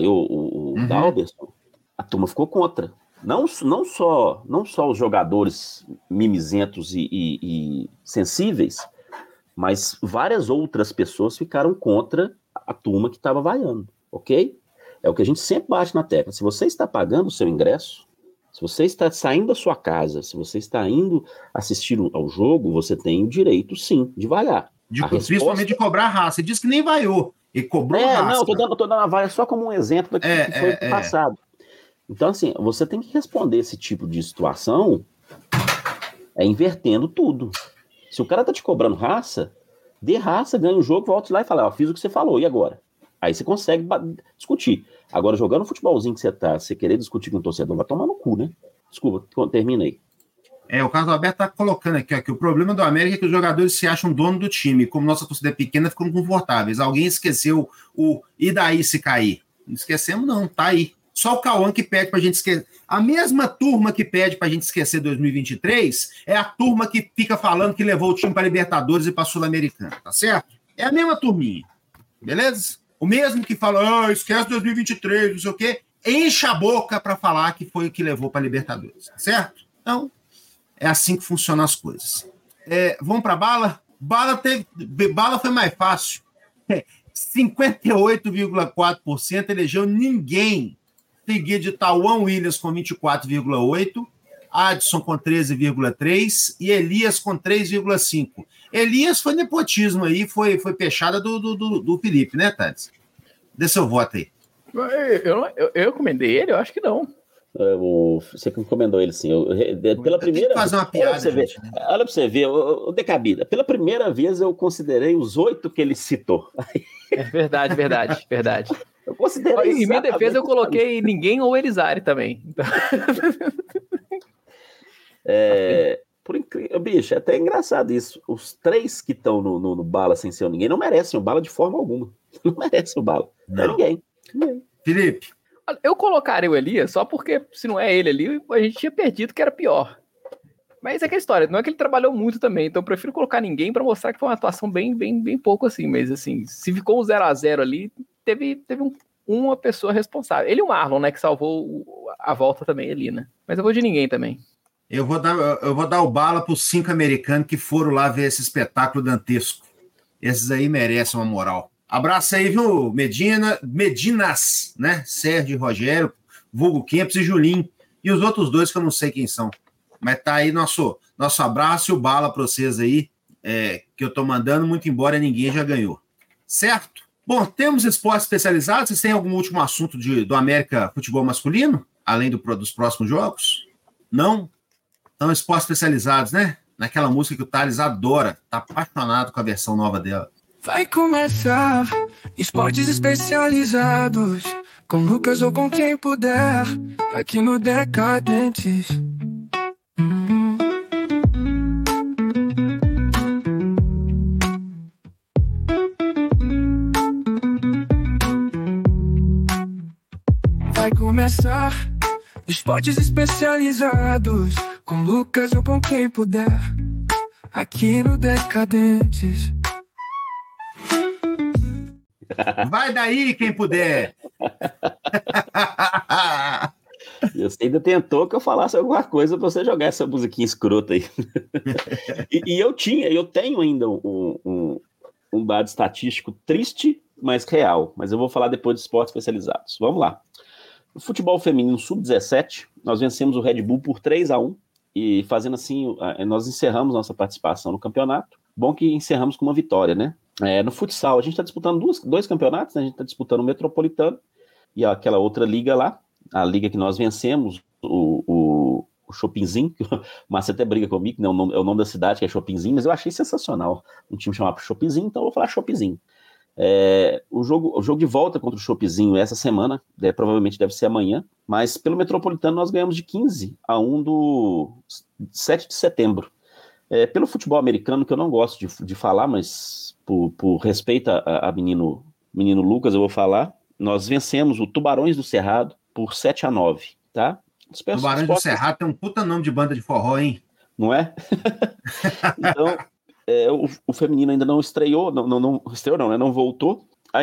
Speaker 4: o Dalberson, a turma ficou contra. Não só os jogadores mimizentos e sensíveis, mas várias outras pessoas ficaram contra a turma que estava vaiando, ok? É o que a gente sempre bate na tecla. Se você está pagando o seu ingresso, se você está saindo da sua casa, se você está indo assistir ao jogo, você tem o direito, sim, de vaiar.
Speaker 2: Principalmente de cobrar raça. Você disse que nem vaiou, e cobrou raça.
Speaker 4: Não, eu tô dando a vaia só como um exemplo do que foi passado. Então, assim, você tem que responder esse tipo de situação invertendo tudo. Se o cara tá te cobrando raça, dê raça, ganha o jogo, volte lá e fala, fiz o que você falou, e agora? Aí você consegue discutir. Agora, jogando o futebolzinho que você querer discutir com o torcedor, vai tomar no cu, né? Desculpa, termina aí.
Speaker 2: O Carlos Alberto tá colocando aqui, ó, que o problema do América é que os jogadores se acham dono do time. Como nossa torcida é pequena, ficam confortáveis. Alguém esqueceu e daí se cair? Não esquecemos não, tá aí. Só o Cauã que pede pra gente esquecer. A mesma turma que pede pra gente esquecer 2023 é a turma que fica falando que levou o time pra Libertadores e pra Sul-Americana, tá certo? É a mesma turminha, beleza? O mesmo que fala, esquece 2023, não sei o quê, enche a boca pra falar que foi o que levou pra Libertadores, tá certo? Então, é assim que funcionam as coisas. Vamos pra bala? Bala foi mais fácil. 58,4% elegeu ninguém. Seguido de Tauan Williams com 24,8%, Adson com 13,3% e Elias com 3,5%. Elias foi nepotismo aí, foi peixada do Felipe, né, Thales? Dê seu voto aí.
Speaker 3: Eu encomendei ele? Eu acho que não.
Speaker 4: Você que encomendou ele, sim. Pela primeira vez.
Speaker 2: Fazer uma piada,
Speaker 4: olha pra você ver, o Decabida. Pela primeira vez eu considerei os 8 que ele citou.
Speaker 3: É verdade.
Speaker 4: Eu considerei.
Speaker 3: Em minha defesa, eu coloquei ninguém ou Erizari também. Então...
Speaker 4: por incrível, bicho, é até engraçado isso. Os 3 que estão no Bala sem ser ninguém não merecem o Bala de forma alguma. Não merecem o Bala. Não é ninguém.
Speaker 2: Felipe.
Speaker 3: Eu colocaria o Elias só porque, se não é ele ali, a gente tinha perdido que era pior. Mas é aquela história, não é que ele trabalhou muito também, então eu prefiro colocar ninguém para mostrar que foi uma atuação bem pouco assim, mas assim, se ficou um 0-0 ali, teve uma pessoa responsável. Ele e o Marlon, né, que salvou a volta também ali, né? Mas eu vou de ninguém também.
Speaker 2: Eu vou dar o bala para os 5 americanos que foram lá ver esse espetáculo dantesco. Esses aí merecem uma moral. Abraço aí, viu, Medinas, né? Sérgio e Rogério, Vulgo Kempis e Julinho. E os outros 2 que eu não sei quem são. Mas tá aí nosso abraço e o bala para vocês aí, que eu tô mandando, muito embora ninguém já ganhou. Certo? Bom, temos esportes especializados. Vocês têm algum último assunto do América Futebol Masculino? Além dos próximos jogos? Não? Então, esportes especializados, né? Naquela música que o Thales adora. Tá apaixonado com a versão nova dela.
Speaker 5: Vai começar esportes especializados, com Lucas ou com quem puder, aqui no Decadentes. Vai começar esportes especializados, com Lucas ou com quem puder, aqui no Decadentes.
Speaker 2: Vai daí, quem puder.
Speaker 4: Você ainda tentou que eu falasse alguma coisa pra você jogar essa musiquinha escrota aí. E eu tenho ainda um dado estatístico triste, mas real. Mas eu vou falar depois de esportes especializados. Vamos lá. No futebol feminino sub-17, nós vencemos o Red Bull por 3-1 e fazendo assim, nós encerramos nossa participação no campeonato. Bom que encerramos com uma vitória, né? No futsal, a gente está disputando dois campeonatos, né? A gente está disputando o Metropolitano e aquela outra liga lá, a liga que nós vencemos, o Chopinzinho, que o Márcio até briga comigo, né? É o nome da cidade, que é Chopinzinho, mas eu achei sensacional um time chamado Chopinzinho, então eu vou falar Chopinzinho. O jogo de volta contra o Chopinzinho essa semana, provavelmente deve ser amanhã, mas pelo Metropolitano nós ganhamos de 15-1 do 7 de setembro. Pelo futebol americano, que eu não gosto de falar, mas por respeito a menino Lucas, eu vou falar, nós vencemos o Tubarões do Cerrado por 7-9, tá?
Speaker 2: Tubarões do Cerrado tem um puta nome de banda de forró, hein?
Speaker 4: Não é? Então, o feminino ainda não estreou, não voltou.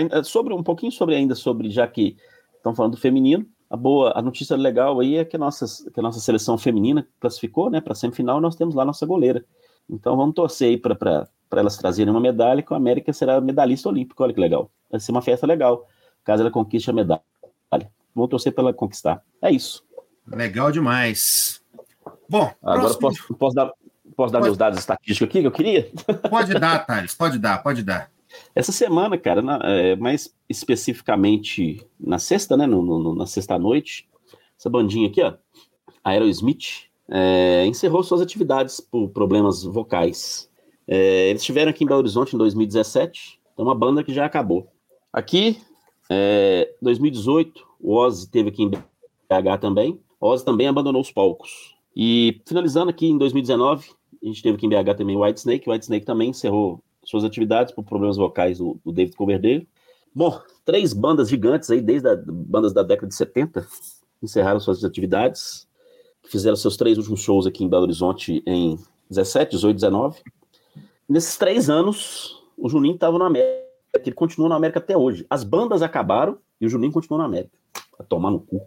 Speaker 4: Já que estão falando do feminino, a notícia legal aí é que a nossa seleção feminina classificou, né, para a semifinal, e nós temos lá nossa goleira. Então vamos torcer aí para elas trazerem uma medalha, que a América será medalhista olímpica. Olha que legal. Vai ser uma festa legal, caso ela conquiste a medalha. Vamos torcer para ela conquistar. É isso.
Speaker 2: Legal demais. Bom,
Speaker 4: agora posso dar meus dados estatísticos aqui que eu queria?
Speaker 2: Pode dar, Thales, pode dar.
Speaker 4: Essa semana, cara, mais especificamente na sexta, né, na sexta-noite, essa bandinha aqui, ó, Aerosmith, encerrou suas atividades por problemas vocais. Eles estiveram aqui em Belo Horizonte em 2017, então uma banda que já acabou. Aqui, 2018, o Ozzy esteve aqui em BH também. O Ozzy também abandonou os palcos. E finalizando aqui em 2019, a gente teve aqui em BH também o Whitesnake. O Whitesnake também encerrou suas atividades por problemas vocais do David Coverdale. Bom, 3 bandas gigantes aí, desde bandas da década de 70, encerraram suas atividades, fizeram seus 3 últimos shows aqui em Belo Horizonte em 17, 18, 19. Nesses 3 anos, o Juninho estava na América, ele continua na América até hoje. As bandas acabaram e o Juninho continua na América. Vai tomar no cu.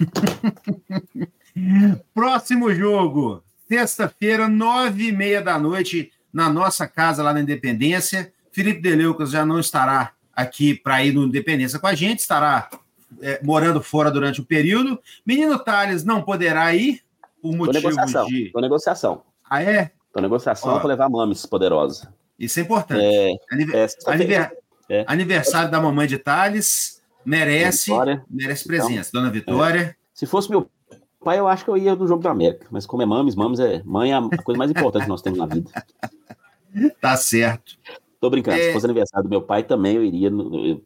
Speaker 2: Próximo jogo, sexta-feira, 9h30 da noite, na nossa casa lá na Independência. Felipe Deleucas já não estará aqui para ir no Independência com a gente, estará morando fora durante o período. Menino Thales não poderá ir por motivo de...
Speaker 4: Tô negociação.
Speaker 2: Ah, é?
Speaker 4: Tô negociação para levar a Mames Poderosa.
Speaker 2: Isso é importante. Aniversário da mamãe de Thales, merece presença. Dona Vitória.
Speaker 4: Se fosse meu pai, eu acho que eu ia no Jogo da América, mas como é Mames mãe é a coisa mais importante que nós temos na vida.
Speaker 2: Tá certo.
Speaker 4: Tô brincando, se fosse aniversário do meu pai também eu iria.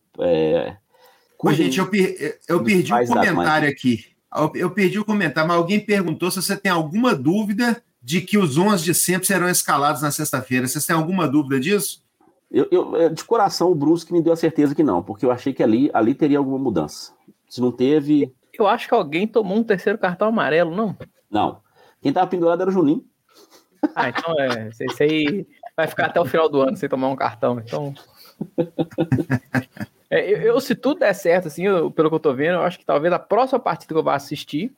Speaker 2: Gente, eu perdi um comentário aqui. Eu perdi o comentário, mas alguém perguntou se você tem alguma dúvida de que os 11 de sempre serão escalados na sexta-feira. Vocês têm alguma dúvida disso?
Speaker 4: De coração, o Brusque me deu a certeza que não, porque eu achei que ali teria alguma mudança. Se não teve...
Speaker 3: Eu acho que alguém tomou um 3º cartão amarelo, não?
Speaker 4: Não. Quem tava pendurado era o Juninho.
Speaker 3: Então esse aí vai ficar até o final do ano sem tomar um cartão, então... se tudo der certo, assim, pelo que eu tô vendo, eu acho que talvez a próxima partida que eu vá assistir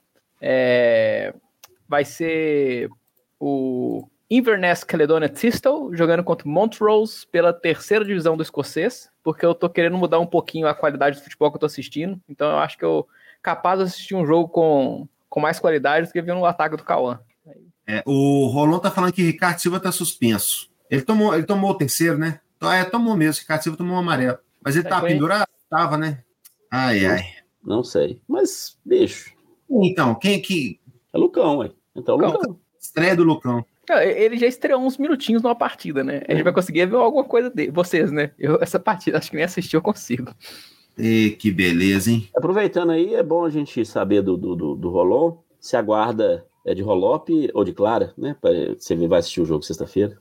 Speaker 3: vai ser o Inverness Caledonia Thistle jogando contra o Montrose pela 3ª divisão do escocês, porque eu tô querendo mudar um pouquinho a qualidade do futebol que eu tô assistindo, então eu acho que eu capaz de assistir um jogo com mais qualidade do que ver no ataque do Cauã.
Speaker 2: O Rolon tá falando que Ricardo Silva tá suspenso. Ele tomou o 3º, né? Tomou mesmo. Ricardo Silva tomou um amarelo. Mas ele tá pendurado? Tava, né? Ai.
Speaker 4: Não sei. Mas, bicho.
Speaker 2: Então, quem que...
Speaker 4: É Lucão, ué. Então, Lucão.
Speaker 2: Estreia do Lucão.
Speaker 3: Ele já estreou uns minutinhos numa partida, né? A gente vai conseguir ver alguma coisa de vocês, né? Essa partida, acho que nem assistir eu consigo.
Speaker 2: Que beleza, hein?
Speaker 4: Aproveitando aí, é bom a gente saber do Rolon, se a guarda é de Rolope ou de Clara, né? Você vai assistir o jogo sexta-feira.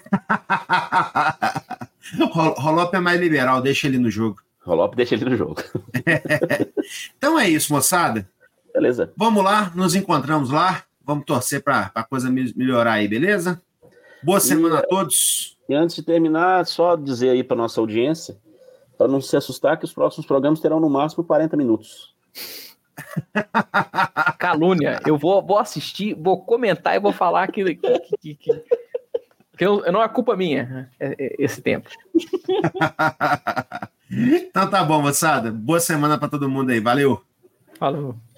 Speaker 2: Rolope é mais liberal, deixa ele no jogo.
Speaker 4: Rolope deixa ele no jogo.
Speaker 2: Então é isso, moçada.
Speaker 4: Beleza.
Speaker 2: Vamos lá, nos encontramos lá. Vamos torcer para a coisa melhorar aí, beleza? Boa semana a todos.
Speaker 4: E antes de terminar, só dizer aí para nossa audiência, para não se assustar, que os próximos programas terão no máximo 40 minutos.
Speaker 3: Calúnia. Eu vou assistir, vou comentar e vou falar que não é culpa minha esse tempo.
Speaker 2: Então tá bom, moçada. Boa semana para todo mundo aí. Valeu.
Speaker 3: Falou.